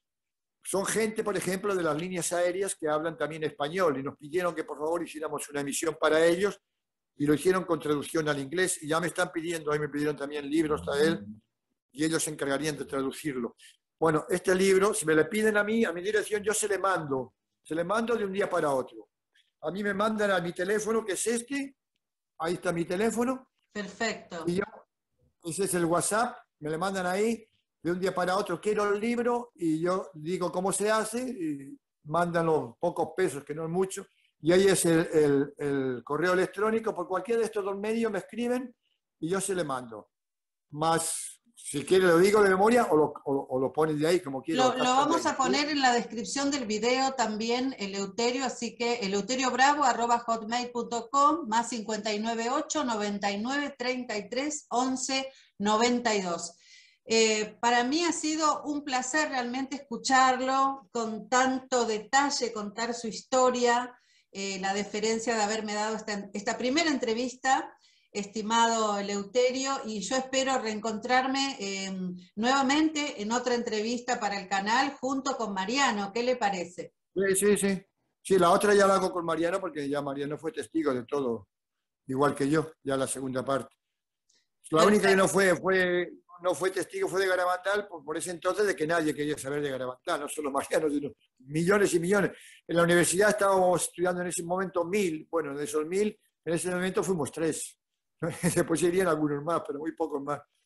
son gente, por ejemplo, de las líneas aéreas que hablan también español, y nos pidieron que por favor hiciéramos una emisión para ellos, y lo hicieron con traducción al inglés, y ya me están pidiendo, ahí me pidieron también libros a él, y ellos se encargarían de traducirlo. Bueno, este libro, si me le piden a mí, a mi dirección, yo se le mando, se le mando de un día para otro. A mí me mandan a mi teléfono, que es este, ahí está mi teléfono. Perfecto. Y yo, ese es el WhatsApp, me le mandan ahí, de un día para otro, quiero el libro, y yo digo cómo se hace, y mandan los pocos pesos, que no es mucho, y ahí es el, el, el correo electrónico, por cualquiera de estos dos medios me escriben, y yo se le mando. Más... Si quiere lo digo de memoria o lo, o, o lo ponen de ahí como quiera. Lo, lo vamos a poner en la descripción del video también, Eleuterio, así que eleuteriobravo arroba hotmail punto com, más cincuenta y nueve ocho, noventa y nueve, treinta y tres, once, noventa y dos. Eh, para mí ha sido un placer realmente escucharlo con tanto detalle, contar su historia, eh, la deferencia de haberme dado esta, esta primera entrevista, estimado Eleuterio, y yo espero reencontrarme eh, nuevamente en otra entrevista para el canal junto con Mariano. ¿Qué le parece? Sí, sí, sí. Sí, la otra ya la hago con Mariano porque ya Mariano fue testigo de todo, igual que yo, ya la segunda parte. La Perfecto. única que no fue, fue, no fue testigo fue de Garabandal, por, por ese entonces de que nadie quería saber de Garabandal, no solo Mariano, sino millones y millones. En la universidad estábamos estudiando en ese momento mil, bueno, de esos mil, en ese momento fuimos tres. Después irían algunos más, pero muy pocos más.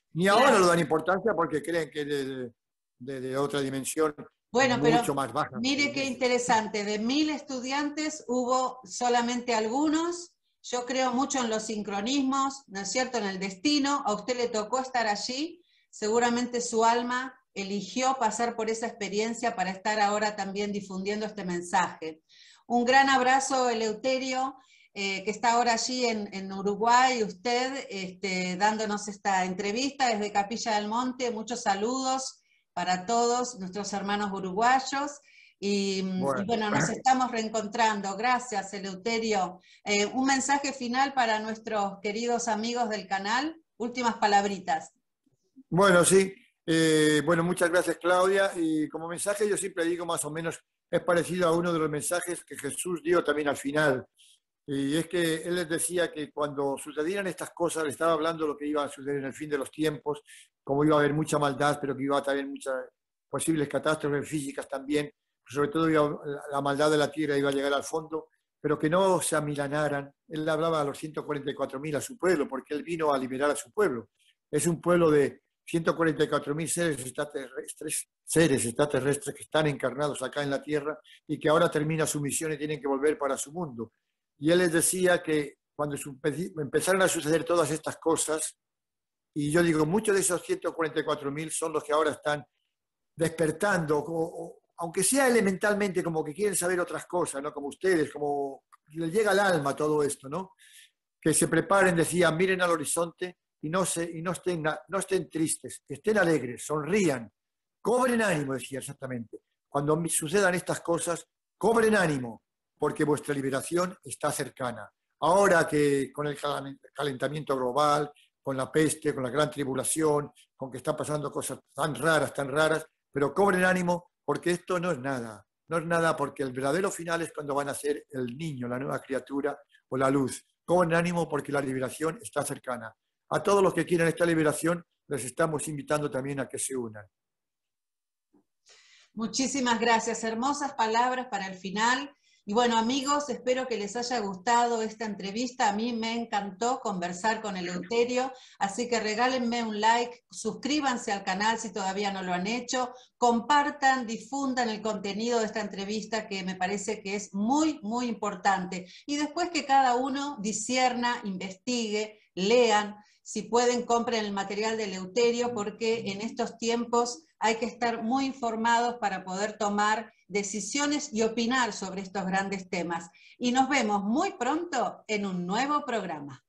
Ni Claro. ahora lo dan importancia porque creen que es de, de- de otra dimensión Bueno, mucho pero más baja. mire qué interesante, de mil estudiantes hubo solamente algunos. Yo creo mucho en los sincronismos, ¿no es cierto?, en el destino. A usted le tocó estar allí, seguramente su alma eligió pasar por esa experiencia para estar ahora también difundiendo este mensaje. Un gran abrazo, Eleuterio, eh, que está ahora allí en, en Uruguay, usted este, dándonos esta entrevista desde Capilla del Monte. Muchos saludos para todos nuestros hermanos uruguayos. Y bueno, y bueno nos estamos reencontrando. Gracias, Eleuterio. Eh, un mensaje final para nuestros queridos amigos del canal. Últimas palabritas. Bueno, sí. Eh, bueno, muchas gracias, Claudia. Y como mensaje yo siempre digo más o menos, es parecido a uno de los mensajes que Jesús dio también al final. Y es que él les decía que cuando sucedieran estas cosas, le estaba hablando de lo que iba a suceder en el fin de los tiempos, como iba a haber mucha maldad, pero que iba a haber muchas posibles catástrofes físicas también, sobre todo iba, la maldad de la tierra iba a llegar al fondo, pero que no se amilanaran. Él hablaba a los ciento cuarenta y cuatro mil, a su pueblo, porque él vino a liberar a su pueblo. Es un pueblo de ciento cuarenta y cuatro mil seres extraterrestres, seres extraterrestres que están encarnados acá en la tierra y que ahora termina su misión y tienen que volver para su mundo. Y él les decía que cuando empezaron a suceder todas estas cosas, y yo digo, muchos de esos ciento cuarenta y cuatro mil son los que ahora están despertando, o, o, aunque sea elementalmente, como que quieren saber otras cosas, ¿no? Como ustedes, como les llega al alma todo esto, ¿no? Que se preparen, decían, miren al horizonte y no, se, y no, estén, no estén tristes, estén alegres, sonrían, cobren ánimo, decía exactamente. Cuando sucedan estas cosas, cobren ánimo, porque vuestra liberación está cercana. Ahora que con el calentamiento global, con la peste, con la gran tribulación, con que están pasando cosas tan raras, tan raras, pero cobren ánimo porque esto no es nada. No es nada porque el verdadero final es cuando van a ser el niño, la nueva criatura o la luz. Cobren ánimo porque la liberación está cercana. A todos los que quieran esta liberación, les estamos invitando también a que se unan. Muchísimas gracias. Hermosas palabras para el final. Y bueno, amigos, espero que les haya gustado esta entrevista. A mí me encantó conversar con Eleuterio, así que regálenme un like, suscríbanse al canal si todavía no lo han hecho, compartan, difundan el contenido de esta entrevista que me parece que es muy, muy importante. Y después que cada uno discierna, investigue, lean. Si pueden, compren el material de Eleuterio, porque en estos tiempos hay que estar muy informados para poder tomar decisiones y opinar sobre estos grandes temas. Y nos vemos muy pronto en un nuevo programa.